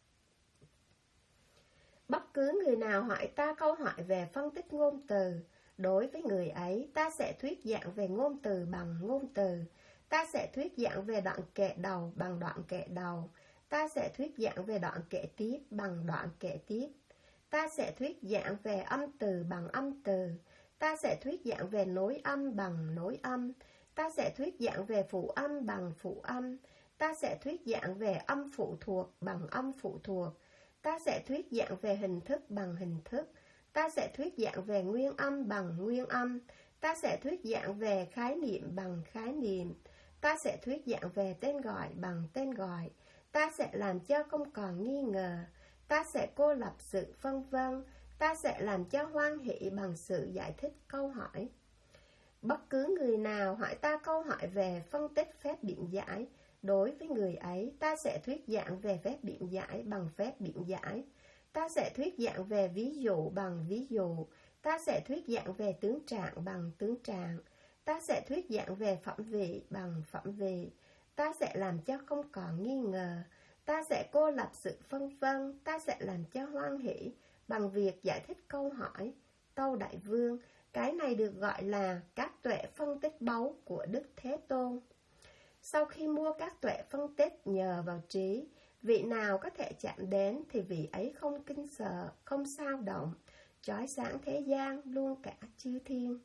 Bất cứ người nào hỏi ta câu hỏi về phân tích ngôn từ, đối với người ấy, ta sẽ thuyết giảng về ngôn từ bằng ngôn từ. Ta sẽ thuyết giảng về đoạn kệ đầu bằng đoạn kệ đầu. Ta sẽ thuyết giảng về đoạn kệ tiếp bằng đoạn kệ tiếp. Ta sẽ thuyết giảng về âm từ bằng âm từ. Ta sẽ thuyết giảng về nối âm bằng nối âm. Ta sẽ thuyết giảng về phụ âm bằng phụ âm. Ta sẽ thuyết giảng về âm phụ thuộc bằng âm phụ thuộc. Ta sẽ thuyết giảng về hình thức bằng hình thức. Ta sẽ thuyết giảng về nguyên âm bằng nguyên âm. Ta sẽ thuyết giảng về khái niệm bằng khái niệm. Ta sẽ thuyết giảng về tên gọi bằng tên gọi. Ta sẽ làm cho không còn nghi ngờ. Ta sẽ cô lập sự phân vân. Ta sẽ làm cho hoan hỷ bằng sự giải thích câu hỏi. Bất cứ người nào hỏi ta câu hỏi về phân tích phép biện giải, đối với người ấy, ta sẽ thuyết giảng về phép biện giải bằng phép biện giải. Ta sẽ thuyết giảng về ví dụ bằng ví dụ. Ta sẽ thuyết giảng về tướng trạng bằng tướng trạng. Ta sẽ thuyết giảng về phẩm vị bằng phẩm vị. Ta sẽ làm cho không còn nghi ngờ. Ta sẽ cô lập sự phân vân. Ta sẽ làm cho hoan hỷ bằng việc giải thích câu hỏi. Tâu Đại Vương, cái này được gọi là các tuệ phân tích báu của Đức Thế Tôn. Sau khi mua các tuệ phân tích nhờ vào trí, vị nào có thể chạm đến thì vị ấy không kinh sợ, không sao động, chói sáng thế gian luôn cả chư thiên.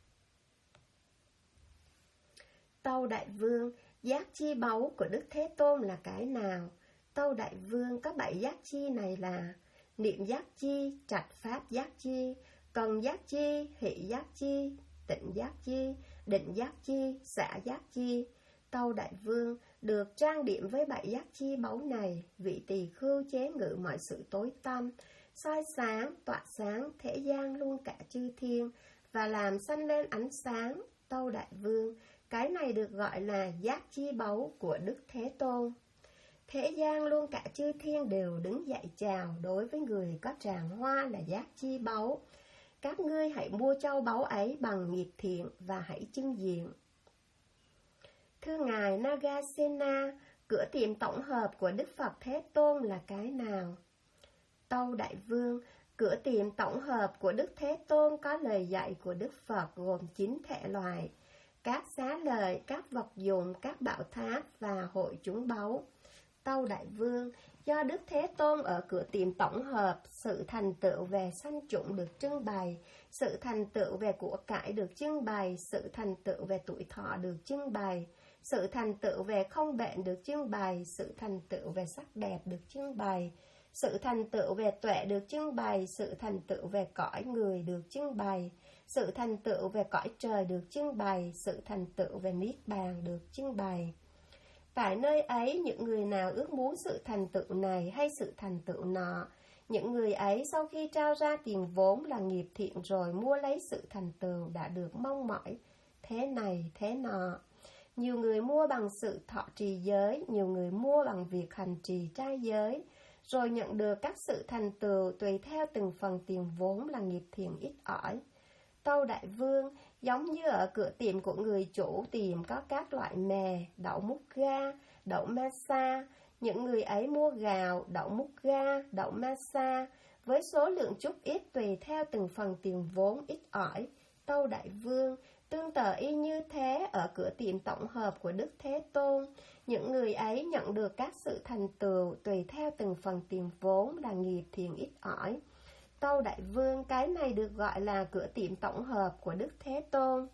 Tâu Đại Vương, giác chi báu của Đức Thế Tôn là cái nào? Tâu Đại Vương, có 7 giác chi này là niệm giác chi, trạch pháp giác chi, cần giác chi, hỷ giác chi, tịnh giác chi, định giác chi, xả giác chi. Tâu Đại Vương, được trang điểm với 7 giác chi báu này, vị tỳ khưu chế ngự mọi sự tối tăm, soi sáng, tỏa sáng thế gian luôn cả chư thiên, và làm sanh lên ánh sáng. Tâu Đại Vương, cái này được gọi là giác chi báu của Đức Thế Tôn. Thế gian luôn cả chư thiên đều đứng dậy chào đối với người có tràng hoa là giác chi báu. Các ngươi hãy mua châu báu ấy bằng nghiệp thiện và hãy trưng diện. Thưa Ngài Nagasena, cửa tiệm tổng hợp của Đức Phật Thế Tôn là cái nào? Tâu Đại Vương, cửa tiệm tổng hợp của Đức Thế Tôn có lời dạy của Đức Phật gồm 9 thể loại: các xá lợi, các vật dụng, các bảo tháp và hội chúng báu. Tâu Đại Vương, do Đức Thế Tôn ở cửa tiệm tổng hợp, sự thành tựu về sanh chủng được trưng bày, sự thành tựu về của cải được trưng bày, sự thành tựu về tuổi thọ được trưng bày, sự thành tựu về không bệnh được trưng bày, sự thành tựu về sắc đẹp được trưng bày, sự thành tựu về tuệ được trưng bày, sự thành tựu về cõi người được trưng bày, sự thành tựu về cõi trời được trưng bày, sự thành tựu về niết bàn được trưng bày. Tại nơi ấy, những người nào ước muốn sự thành tựu này hay sự thành tựu nọ, những người ấy sau khi trao ra tiền vốn là nghiệp thiện rồi mua lấy sự thành tựu đã được mong mỏi, thế này thế nọ. Nhiều người mua bằng sự thọ trì giới, nhiều người mua bằng việc hành trì trai giới, rồi nhận được các sự thành tựu tùy theo từng phần tiền vốn là nghiệp thiện ít ỏi. Tâu Đại Vương, giống như ở cửa tiệm của người chủ tiệm có các loại mè, đậu mút ga, đậu masa, những người ấy mua gạo, đậu mút ga, đậu masa, với số lượng chút ít tùy theo từng phần tiền vốn ít ỏi. Tâu Đại Vương, tương tự y như thế ở cửa tiệm tổng hợp của Đức Thế Tôn, những người ấy nhận được các sự thành tựu tùy theo từng phần tiền vốn là nghiệp thiện ít ỏi. Tâu Đại Vương, cái này được gọi là cửa tiệm tổng hợp của Đức Thế Tôn.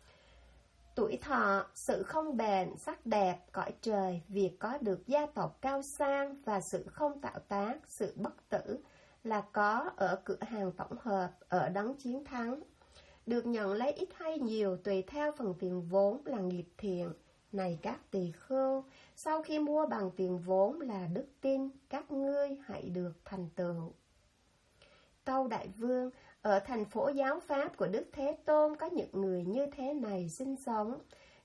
Tuổi thọ, sự không bền, sắc đẹp, cõi trời, việc có được gia tộc cao sang và sự không tạo tác, sự bất tử là có ở cửa hàng tổng hợp, ở đấng chiến thắng. Được nhận lấy ít hay nhiều tùy theo phần tiền vốn là nghiệp thiện. Này các tỳ khưu, sau khi mua bằng tiền vốn là đức tin, các ngươi hãy được thành tựu. Tâu Đại Vương, ở thành phố giáo pháp của Đức Thế Tôn có những người như thế này sinh sống.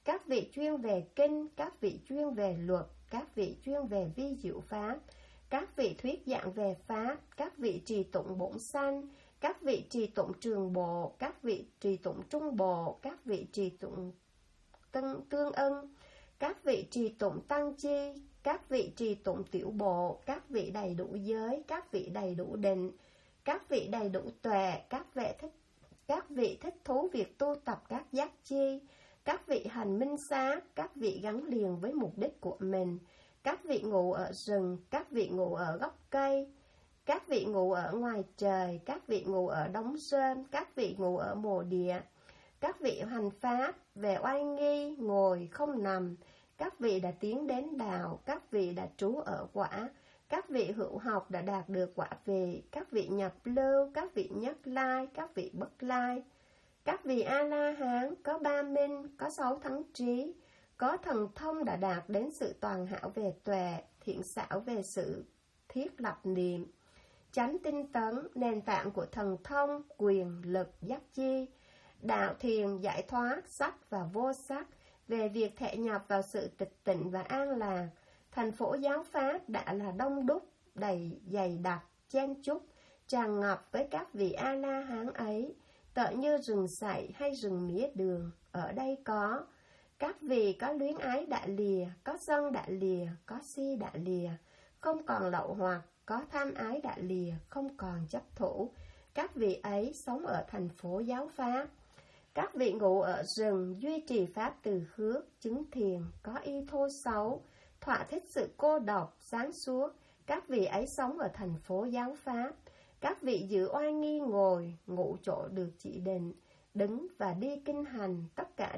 các vị chuyên về kinh, các vị chuyên về luật, các vị chuyên về vi diệu pháp, các vị thuyết giảng về pháp, các vị trì tụng bổn sanh, các vị trì tụng trường bộ, các vị trì tụng trung bộ, các vị trì tụng tương ưng, các vị trì tụng tăng chi, các vị trì tụng tiểu bộ, các vị đầy đủ giới, các vị đầy đủ định, các vị đầy đủ tuệ, các vị thích thú việc tu tập các giác chi, các vị hành minh xá, các vị gắn liền với mục đích của mình, các vị ngủ ở rừng, các vị ngủ ở gốc cây, các vị ngủ ở ngoài trời, các vị ngủ ở đống rơm, các vị ngủ ở mồ địa, các vị hành pháp về oai nghi, ngồi, không nằm, các vị đã tiến đến đạo, các vị đã trú ở quả, các vị hữu học đã đạt được quả vị, các vị nhập lưu, các vị nhất lai, các vị bất lai, các vị A-la-hán có ba minh, có 6 thắng trí, có thần thông đã đạt đến sự toàn hảo về tuệ, thiện xảo về sự thiết lập niệm, chánh tinh tấn, nền tảng của thần thông, quyền lực, giác chi, đạo thiền, giải thoát, sắc và vô sắc, về việc thể nhập vào sự tịch tịnh và an lạc. Thành phố giáo pháp đã là đông đúc, đầy dày đặc, chen chúc, tràn ngập với các vị A-la-hán ấy, tựa như rừng sậy hay rừng mía đường. Ở đây có các vị có luyến ái đã lìa, có sân đã lìa, có si đã lìa, không còn lậu hoặc, có tham ái đã lìa, không còn chấp thủ. Các vị ấy sống ở thành phố giáo pháp. Các vị ngủ ở rừng, duy trì pháp từ khước, chứng thiền, có y thô xấu, thỏa thích sự cô độc, sáng suốt. Các vị ấy sống ở thành phố giáo pháp. Các vị giữ oai nghi ngồi, ngủ chỗ được chỉ định, đứng và đi kinh hành, tất cả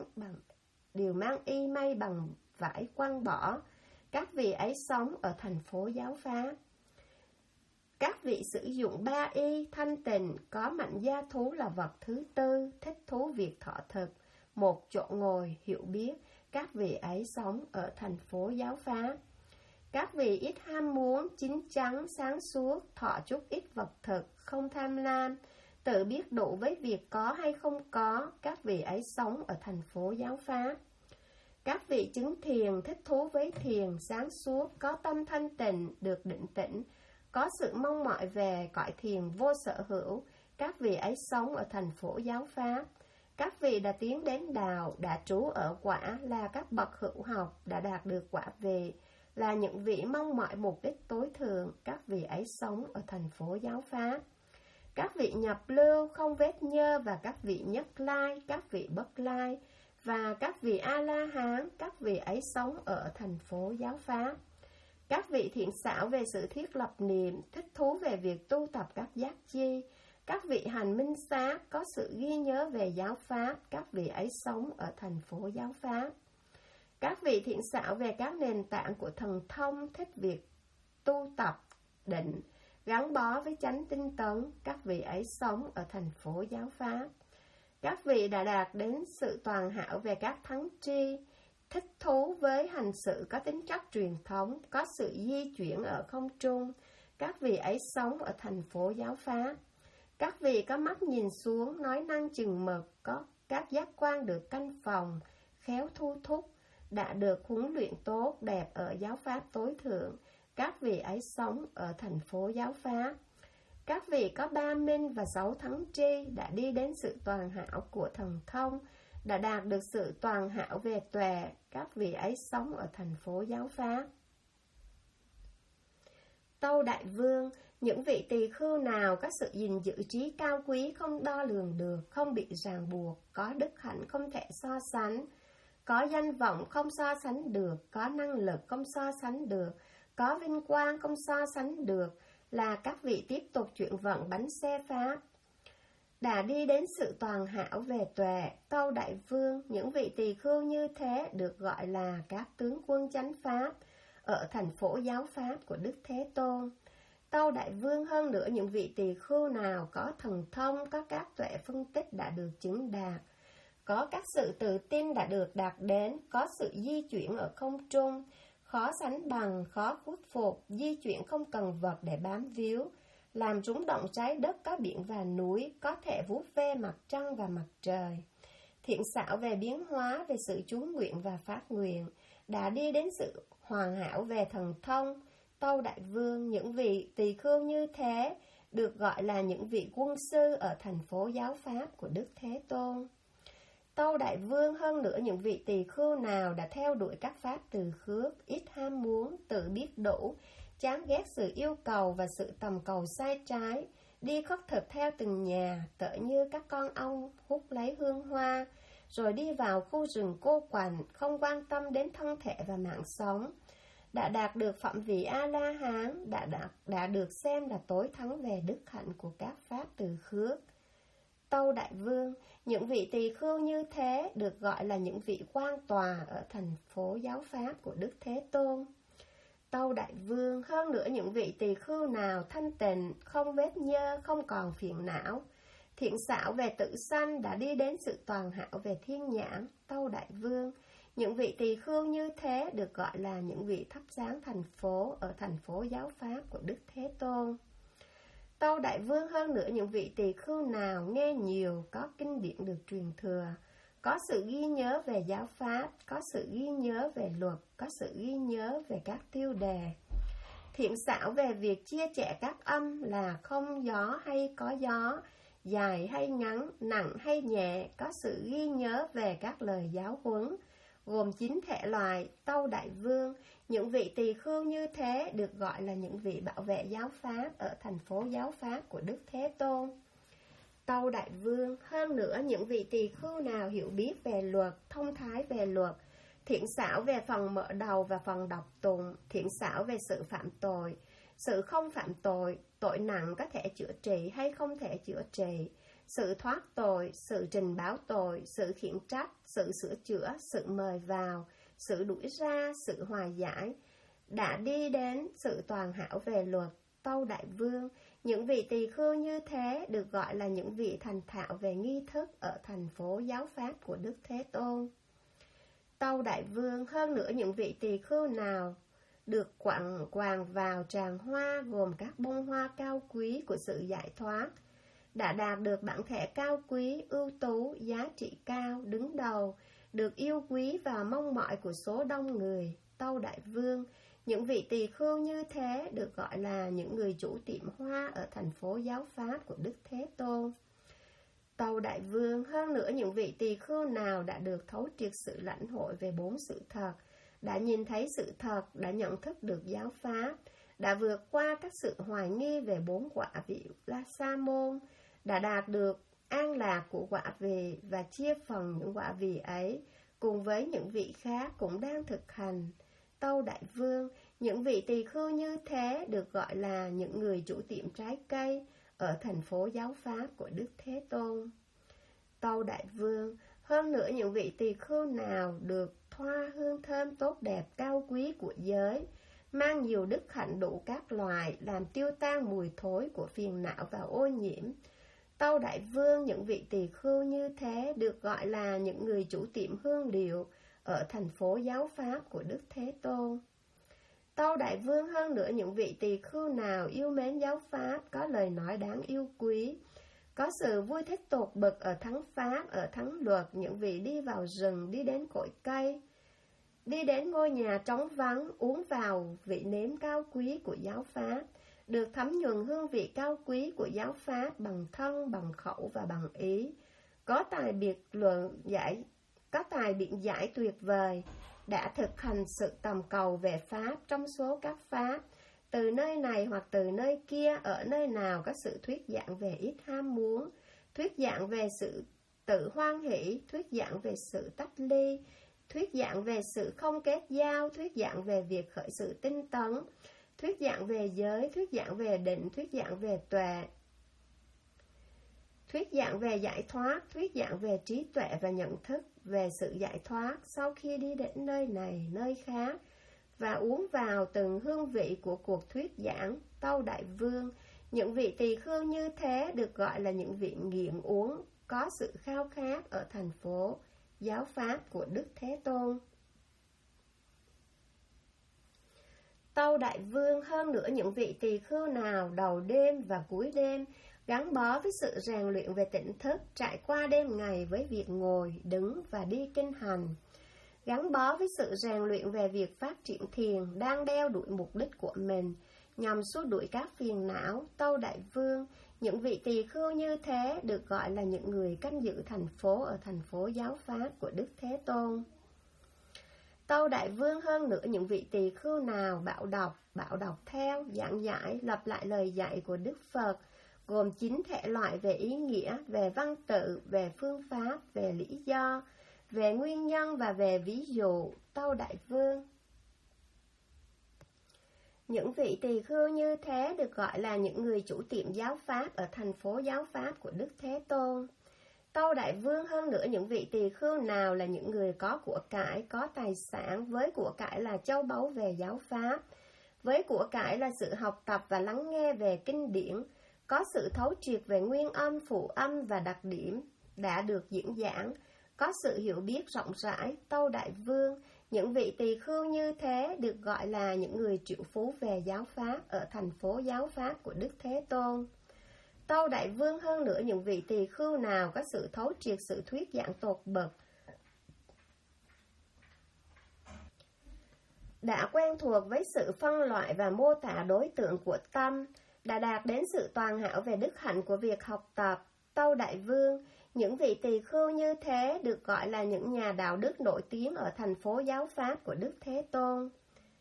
đều mang y may bằng vải quăng bỏ. Các vị ấy sống ở thành phố giáo pháp. Các vị sử dụng 3 y thanh tịnh, có mạnh gia thú là vật thứ tư, thích thú việc thọ thực, một chỗ ngồi, hiểu biết. Các vị ấy sống ở thành phố giáo pháp. Các vị ít ham muốn, chín chắn, sáng suốt, thọ chút ít vật thực, không tham lam, tự biết đủ với việc có hay không có. Các vị ấy sống ở thành phố giáo pháp. Các vị chứng thiền, thích thú với thiền, sáng suốt, có tâm thanh tịnh, được định tĩnh, có sự mong mỏi về cõi thiền vô sở hữu. Các vị ấy sống ở thành phố giáo pháp. Các vị đã tiến đến đạo, đã trú ở quả, là các bậc hữu học, đã đạt được quả vị, là những vị mong mỏi mục đích tối thượng. Các vị ấy sống ở thành phố giáo pháp. Các vị nhập lưu, không vết nhơ, và các vị nhất lai, các vị bất lai, và các vị A-la-hán, các vị ấy sống ở thành phố giáo pháp. Các vị thiện xảo về sự thiết lập niệm, thích thú về việc tu tập các giác chi, các vị hành minh xá, có sự ghi nhớ về giáo pháp, các vị ấy sống ở thành phố giáo pháp. Các vị thiện xảo về các nền tảng của thần thông, thích việc tu tập, định, gắn bó với chánh tinh tấn, các vị ấy sống ở thành phố giáo pháp. Các vị đã đạt đến sự toàn hảo về các thắng tri, thích thú với hành sự có tính chất truyền thống, có sự di chuyển ở không trung, các vị ấy sống ở thành phố giáo pháp. Các vị có mắt nhìn xuống, nói năng chừng mực, có các giác quan được canh phòng, khéo thu thúc, đã được huấn luyện tốt đẹp ở giáo pháp tối thượng, các vị ấy sống ở thành phố giáo pháp. Các vị có 3 minh và 6 thắng tri, đã đi đến sự toàn hảo của thần thông, đã đạt được sự toàn hảo về tuệ, các vị ấy sống ở thành phố giáo pháp. Tâu Đại Vương, những vị tỳ khưu nào có sự gìn giữ trí cao quý không đo lường được, không bị ràng buộc, có đức hạnh không thể so sánh, có danh vọng không so sánh được, có năng lực không so sánh được, có vinh quang không so sánh được, là các vị tiếp tục chuyển vận bánh xe pháp, đã đi đến sự toàn hảo về tuệ. Tâu Đại Vương, những vị tỳ khưu như thế được gọi là các tướng quân chánh pháp ở thành phố giáo pháp của Đức Thế Tôn. Tâu Đại Vương, hơn nữa những vị tỳ khưu nào có thần thông, có các tuệ phân tích đã được chứng đạt, có các sự tự tin đã được đạt đến, có sự di chuyển ở không trung, khó sánh bằng, khó khuất phục, di chuyển không cần vật để bám víu, làm rúng động trái đất, có biển và núi, có thể vuốt ve mặt trăng và mặt trời, thiện xảo về biến hóa, về sự chú nguyện và phát nguyện, đã đi đến sự hoàn hảo về thần thông. Tâu Đại Vương, những vị tỳ khưu như thế được gọi là những vị quân sư ở thành phố giáo pháp của Đức Thế Tôn. Tâu Đại Vương, hơn nữa những vị tỳ khưu nào đã theo đuổi các pháp từ khước, ít ham muốn, tự biết đủ, chán ghét sự yêu cầu và sự tầm cầu sai trái, đi khất thực theo từng nhà, tựa như các con ong hút lấy hương hoa, rồi đi vào khu rừng cô quạnh, không quan tâm đến thân thể và mạng sống, đã đạt được phẩm vị A-la-hán, đã được xem là tối thắng về đức hạnh của các pháp từ khước. Tâu Đại Vương, những vị tỳ khưu như thế được gọi là những vị quan tòa ở thành phố giáo pháp của Đức Thế Tôn. Tâu Đại Vương, hơn nữa những vị tỳ khưu nào thanh tịnh, không vết nhơ, không còn phiền não, thiện xảo về tự sanh, đã đi đến sự toàn hảo về thiên nhãn. Tâu Đại Vương, những vị tỳ khưu như thế được gọi là những vị thắp sáng thành phố ở thành phố giáo pháp của Đức Thế Tôn. Tâu Đại Vương, hơn nữa những vị tỳ khưu nào nghe nhiều, có kinh điển được truyền thừa, có sự ghi nhớ về giáo pháp, có sự ghi nhớ về luật, có sự ghi nhớ về các tiêu đề, thiện xảo về việc chia sẻ các âm là không gió hay có gió, dài hay ngắn, nặng hay nhẹ, có sự ghi nhớ về các lời giáo huấn, gồm 9 thể loại. Tâu Đại Vương, những vị tỳ khưu như thế được gọi là những vị bảo vệ giáo pháp ở thành phố giáo pháp của Đức Thế Tôn. Tâu Đại Vương, hơn nữa những vị tỳ khưu nào hiểu biết về luật, thông thái về luật, thiện xảo về phần mở đầu và phần đọc tụng, thiện xảo về sự phạm tội, sự không phạm tội, tội nặng có thể chữa trị hay không thể chữa trị, sự thoát tội, sự trình báo tội, sự khiển trách, sự sửa chữa, sự mời vào, sự đuổi ra, sự hòa giải, đã đi đến sự toàn hảo về luật. Tâu Đại Vương, những vị tỳ khưu như thế được gọi là những vị thành thạo về nghi thức ở thành phố giáo pháp của Đức Thế Tôn. Tâu Đại Vương, hơn nữa những vị tỳ khưu nào được quàng vào tràng hoa gồm các bông hoa cao quý của sự giải thoát, đã đạt được bản thể cao quý, ưu tú, giá trị cao, đứng đầu, được yêu quý và mong mỏi của số đông người. Tâu Đại Vương, những vị tỳ khưu như thế được gọi là những người chủ tiệm hoa ở thành phố giáo pháp của Đức Thế Tôn. Tâu Đại Vương, hơn nữa những vị tỳ khưu nào đã được thấu triệt sự lãnh hội về 4 sự thật, đã nhìn thấy sự thật, đã nhận thức được giáo pháp, đã vượt qua các sự hoài nghi về 4 quả vị La Sa Môn, đã đạt được an lạc của quả vị và chia phần những quả vị ấy cùng với những vị khác cũng đang thực hành. Tâu Đại Vương, những vị tỳ khưu như thế được gọi là những người chủ tiệm trái cây ở thành phố giáo pháp của Đức Thế Tôn. Tâu Đại Vương, hơn nữa những vị tỳ khưu nào được thoa hương thơm tốt đẹp cao quý của giới, mang nhiều đức hạnh đủ các loại, làm tiêu tan mùi thối của phiền não và ô nhiễm. Tâu Đại Vương, những vị tỳ khưu như thế được gọi là những người chủ tiệm hương liệu ở thành phố giáo pháp của Đức Thế Tôn. Tâu Đại Vương, hơn nữa những vị tỳ khưu nào yêu mến giáo pháp, có lời nói đáng yêu quý, có sự vui thích tột bậc ở thắng pháp, ở thắng luật, những vị đi vào rừng, đi đến cội cây, đi đến ngôi nhà trống vắng, uống vào vị nếm cao quý của giáo pháp, được thấm nhuần hương vị cao quý của giáo pháp bằng thân, bằng khẩu và bằng ý, có tài biện giải tuyệt vời, đã thực hành sự tầm cầu về pháp trong số các pháp, từ nơi này hoặc từ nơi kia, ở nơi nào có sự thuyết giảng về ít ham muốn, thuyết giảng về sự tự hoan hỷ, thuyết giảng về sự tách ly, thuyết giảng về sự không kết giao, thuyết giảng về việc khởi sự tinh tấn, thuyết giảng về giới, thuyết giảng về định, thuyết giảng về tuệ, thuyết giảng về giải thoát, thuyết giảng về trí tuệ và nhận thức về sự giải thoát sau khi đi đến nơi này, nơi khác, và uống vào từng hương vị của cuộc thuyết giảng. Tâu Đại Vương, những vị tỳ khưu như thế được gọi là những vị nghiện uống, có sự khao khát ở thành phố giáo pháp của Đức Thế Tôn. Tâu Đại Vương, hơn nữa những vị tỳ khưu nào đầu đêm và cuối đêm gắn bó với sự rèn luyện về tỉnh thức, trải qua đêm ngày với việc ngồi, đứng và đi kinh hành, gắn bó với sự rèn luyện về việc phát triển thiền, đang đeo đuổi mục đích của mình, nhằm xua đuổi các phiền não. Tâu Đại Vương, những vị tỳ khưu như thế được gọi là những người canh giữ thành phố ở thành phố giáo pháp của Đức Thế Tôn. Tâu Đại Vương, hơn nữa những vị tỳ khưu nào bảo đọc theo, giảng giải, lặp lại lời dạy của Đức Phật, gồm 9 thể loại về ý nghĩa, về văn tự, về phương pháp, về lý do, về nguyên nhân và về ví dụ. Tâu Đại Vương, những vị tỳ khưu như thế được gọi là những người chủ tiệm giáo pháp ở thành phố giáo pháp của Đức Thế Tôn. Tâu Đại Vương, hơn nữa những vị tỳ khưu nào là những người có của cải, có tài sản, với của cải là châu báu về giáo pháp, với của cải là sự học tập và lắng nghe về kinh điển, có sự thấu triệt về nguyên âm, phụ âm và đặc điểm đã được diễn giảng, có sự hiểu biết rộng rãi. Tâu Đại Vương, những vị tỳ khưu như thế được gọi là những người triệu phú về giáo pháp ở thành phố giáo pháp của Đức Thế Tôn. Tâu Đại Vương, hơn nữa những vị tỳ khưu nào có sự thấu triệt sự thuyết giảng tột bậc, đã quen thuộc với sự phân loại và mô tả đối tượng của tâm, đã đạt đến sự toàn hảo về đức hạnh của việc học tập. Tâu Đại Vương, những vị tỳ khưu như thế được gọi là những nhà đạo đức nổi tiếng ở thành phố giáo pháp của Đức Thế Tôn.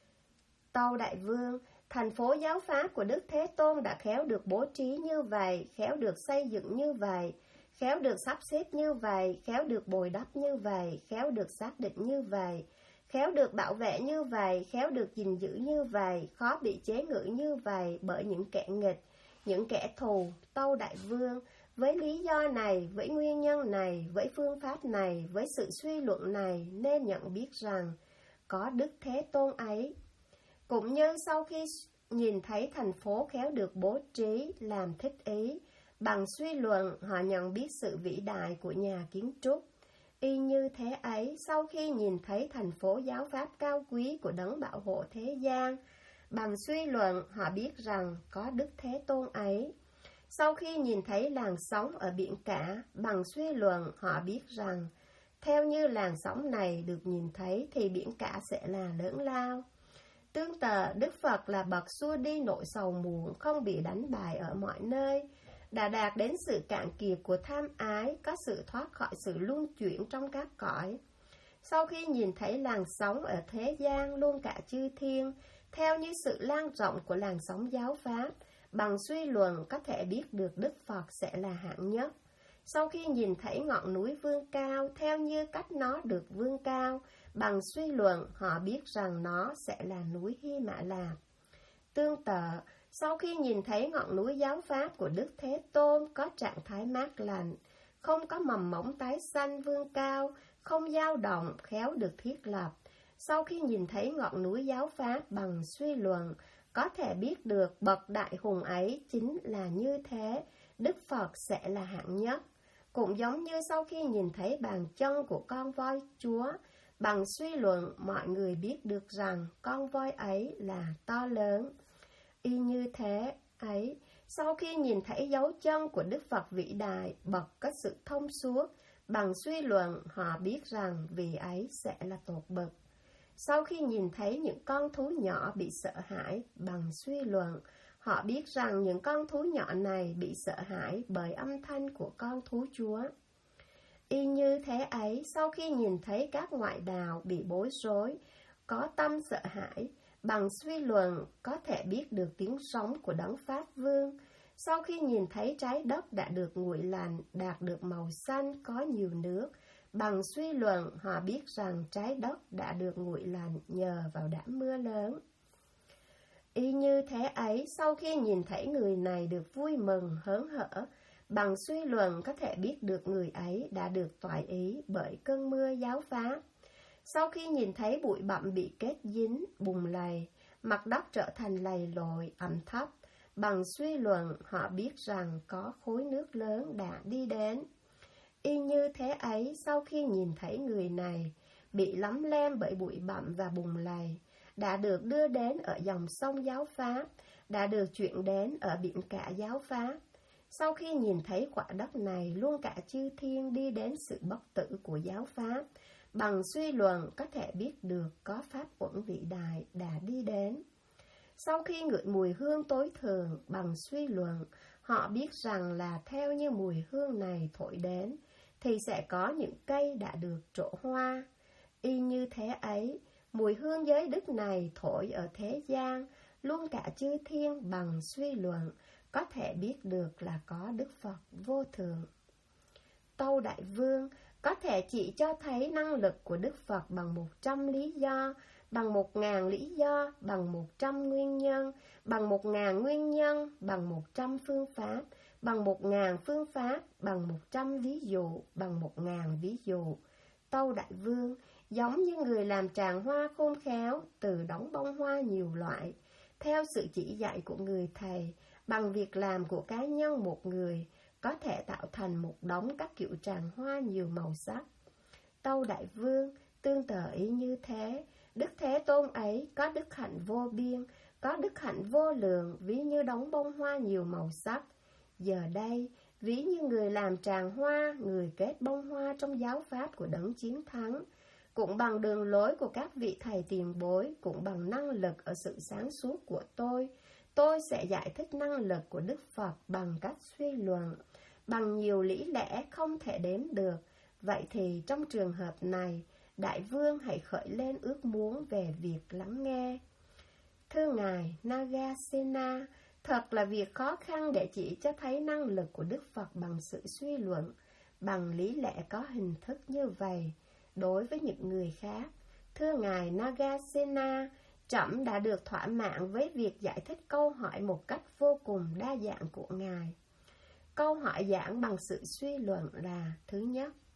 Tâu Đại Vương, thành phố giáo pháp của Đức Thế Tôn đã khéo được bố trí như vậy, khéo được xây dựng như vậy, khéo được sắp xếp như vậy, khéo được bồi đắp như vậy, khéo được xác định như vậy, khéo được bảo vệ như vậy, khéo được gìn giữ như vậy, khó bị chế ngự như vậy bởi những kẻ nghịch, những kẻ thù. Tâu Đại Vương, với lý do này, với nguyên nhân này, với phương pháp này, với sự suy luận này, nên nhận biết rằng có Đức Thế Tôn ấy. Cũng như sau khi nhìn thấy thành phố khéo được bố trí, làm thích ý, bằng suy luận họ nhận biết sự vĩ đại của nhà kiến trúc. Y như thế ấy, sau khi nhìn thấy thành phố giáo pháp cao quý của đấng bảo hộ thế gian, bằng suy luận họ biết rằng có Đức Thế Tôn ấy. Sau khi nhìn thấy làn sóng ở biển cả, bằng suy luận họ biết rằng, theo như làn sóng này được nhìn thấy thì biển cả sẽ là lớn lao. Tương tự, Đức Phật là bậc xua đi nỗi sầu muộn, không bị đánh bại ở mọi nơi, đã đạt đến sự cạn kiệt của tham ái, có sự thoát khỏi sự luân chuyển trong các cõi. Sau khi nhìn thấy làn sóng ở thế gian, luôn cả chư thiên, theo như sự lan rộng của làn sóng giáo pháp, bằng suy luận có thể biết được Đức Phật sẽ là hạng nhất. Sau khi nhìn thấy ngọn núi vươn cao, theo như cách nó được vươn cao, bằng suy luận họ biết rằng nó sẽ là núi Hy Mã Lạp. Tương tự, sau khi nhìn thấy ngọn núi giáo pháp của Đức Thế Tôn có trạng thái mát lành, không có mầm mống tái xanh vươn cao, không dao động, khéo được thiết lập. Sau khi nhìn thấy ngọn núi giáo pháp bằng suy luận, có thể biết được bậc đại hùng ấy chính là như thế, Đức Phật sẽ là hạng nhất. Cũng giống như sau khi nhìn thấy bàn chân của con voi Chúa, bằng suy luận mọi người biết được rằng con voi ấy là to lớn. Y như thế ấy, sau khi nhìn thấy dấu chân của Đức Phật vĩ đại, bậc có sự thông suốt, bằng suy luận họ biết rằng vị ấy sẽ là tột bậc. Sau khi nhìn thấy những con thú nhỏ bị sợ hãi, bằng suy luận, họ biết rằng những con thú nhỏ này bị sợ hãi bởi âm thanh của con thú Chúa. Y như thế ấy, sau khi nhìn thấy các ngoại đạo bị bối rối, có tâm sợ hãi, bằng suy luận có thể biết được tiếng sống của đấng Pháp Vương. Sau khi nhìn thấy trái đất đã được nguội lạnh, đạt được màu xanh, có nhiều nước, bằng suy luận họ biết rằng trái đất đã được nguội lạnh nhờ vào đám mưa lớn. Y như thế ấy, sau khi nhìn thấy người này được vui mừng, hớn hở, bằng suy luận có thể biết được người ấy đã được toại ý bởi cơn mưa giáo pháp. Sau khi nhìn thấy bụi bặm bị kết dính, bùn lầy, mặt đất trở thành lầy lội, ẩm thấp, bằng suy luận họ biết rằng có khối nước lớn đã đi đến. Y như thế ấy, sau khi nhìn thấy người này bị lấm lem bởi bụi bặm và bùn lầy, đã được đưa đến ở dòng sông giáo pháp, đã được chuyển đến ở biển cả giáo pháp. Sau khi nhìn thấy quả đất này, luôn cả chư thiên đi đến sự bất tử của giáo pháp. Bằng suy luận có thể biết được có pháp uẩn vĩ đại đã đi đến. Sau khi ngửi mùi hương tối thường, bằng suy luận, họ biết rằng là theo như mùi hương này thổi đến, thì sẽ có những cây đã được trổ hoa. Y như thế ấy, mùi hương giới đức này thổi ở thế gian, luôn cả chư thiên bằng suy luận, có thể biết được là có Đức Phật vô thượng. Tâu Đại Vương có thể chỉ cho thấy năng lực của Đức Phật bằng 100 lý do, bằng 1000 lý do, bằng 100 nguyên nhân, bằng 1000 nguyên nhân, bằng 100 phương pháp, bằng 1000 phương pháp, bằng 100 ví dụ, bằng 1000 ví dụ. Tâu Đại Vương, giống như người làm tràng hoa khôn khéo, từ đóng bông hoa nhiều loại, theo sự chỉ dạy của người thầy, bằng việc làm của cá nhân một người, có thể tạo thành một đống các kiểu tràng hoa nhiều màu sắc. Tâu Đại Vương, tương tự ý như thế, Đức Thế Tôn ấy có đức hạnh vô biên, có đức hạnh vô lượng, ví như đống bông hoa nhiều màu sắc. Giờ đây, ví như người làm tràng hoa, người kết bông hoa trong giáo pháp của đấng chiến thắng, cũng bằng đường lối của các vị thầy tiền bối, cũng bằng năng lực ở sự sáng suốt của tôi sẽ giải thích năng lực của Đức Phật bằng cách suy luận, bằng nhiều lý lẽ không thể đếm được. Vậy thì trong trường hợp này, Đại Vương hãy khởi lên ước muốn về việc lắng nghe. Thưa Ngài Nagasena, thật là việc khó khăn để chỉ cho thấy năng lực của Đức Phật bằng sự suy luận, bằng lý lẽ có hình thức như vậy đối với những người khác. Thưa Ngài Nagasena, trẫm đã được thỏa mãn với việc giải thích câu hỏi một cách vô cùng đa dạng của Ngài. Câu hỏi giảng bằng sự suy luận là: thứ nhất,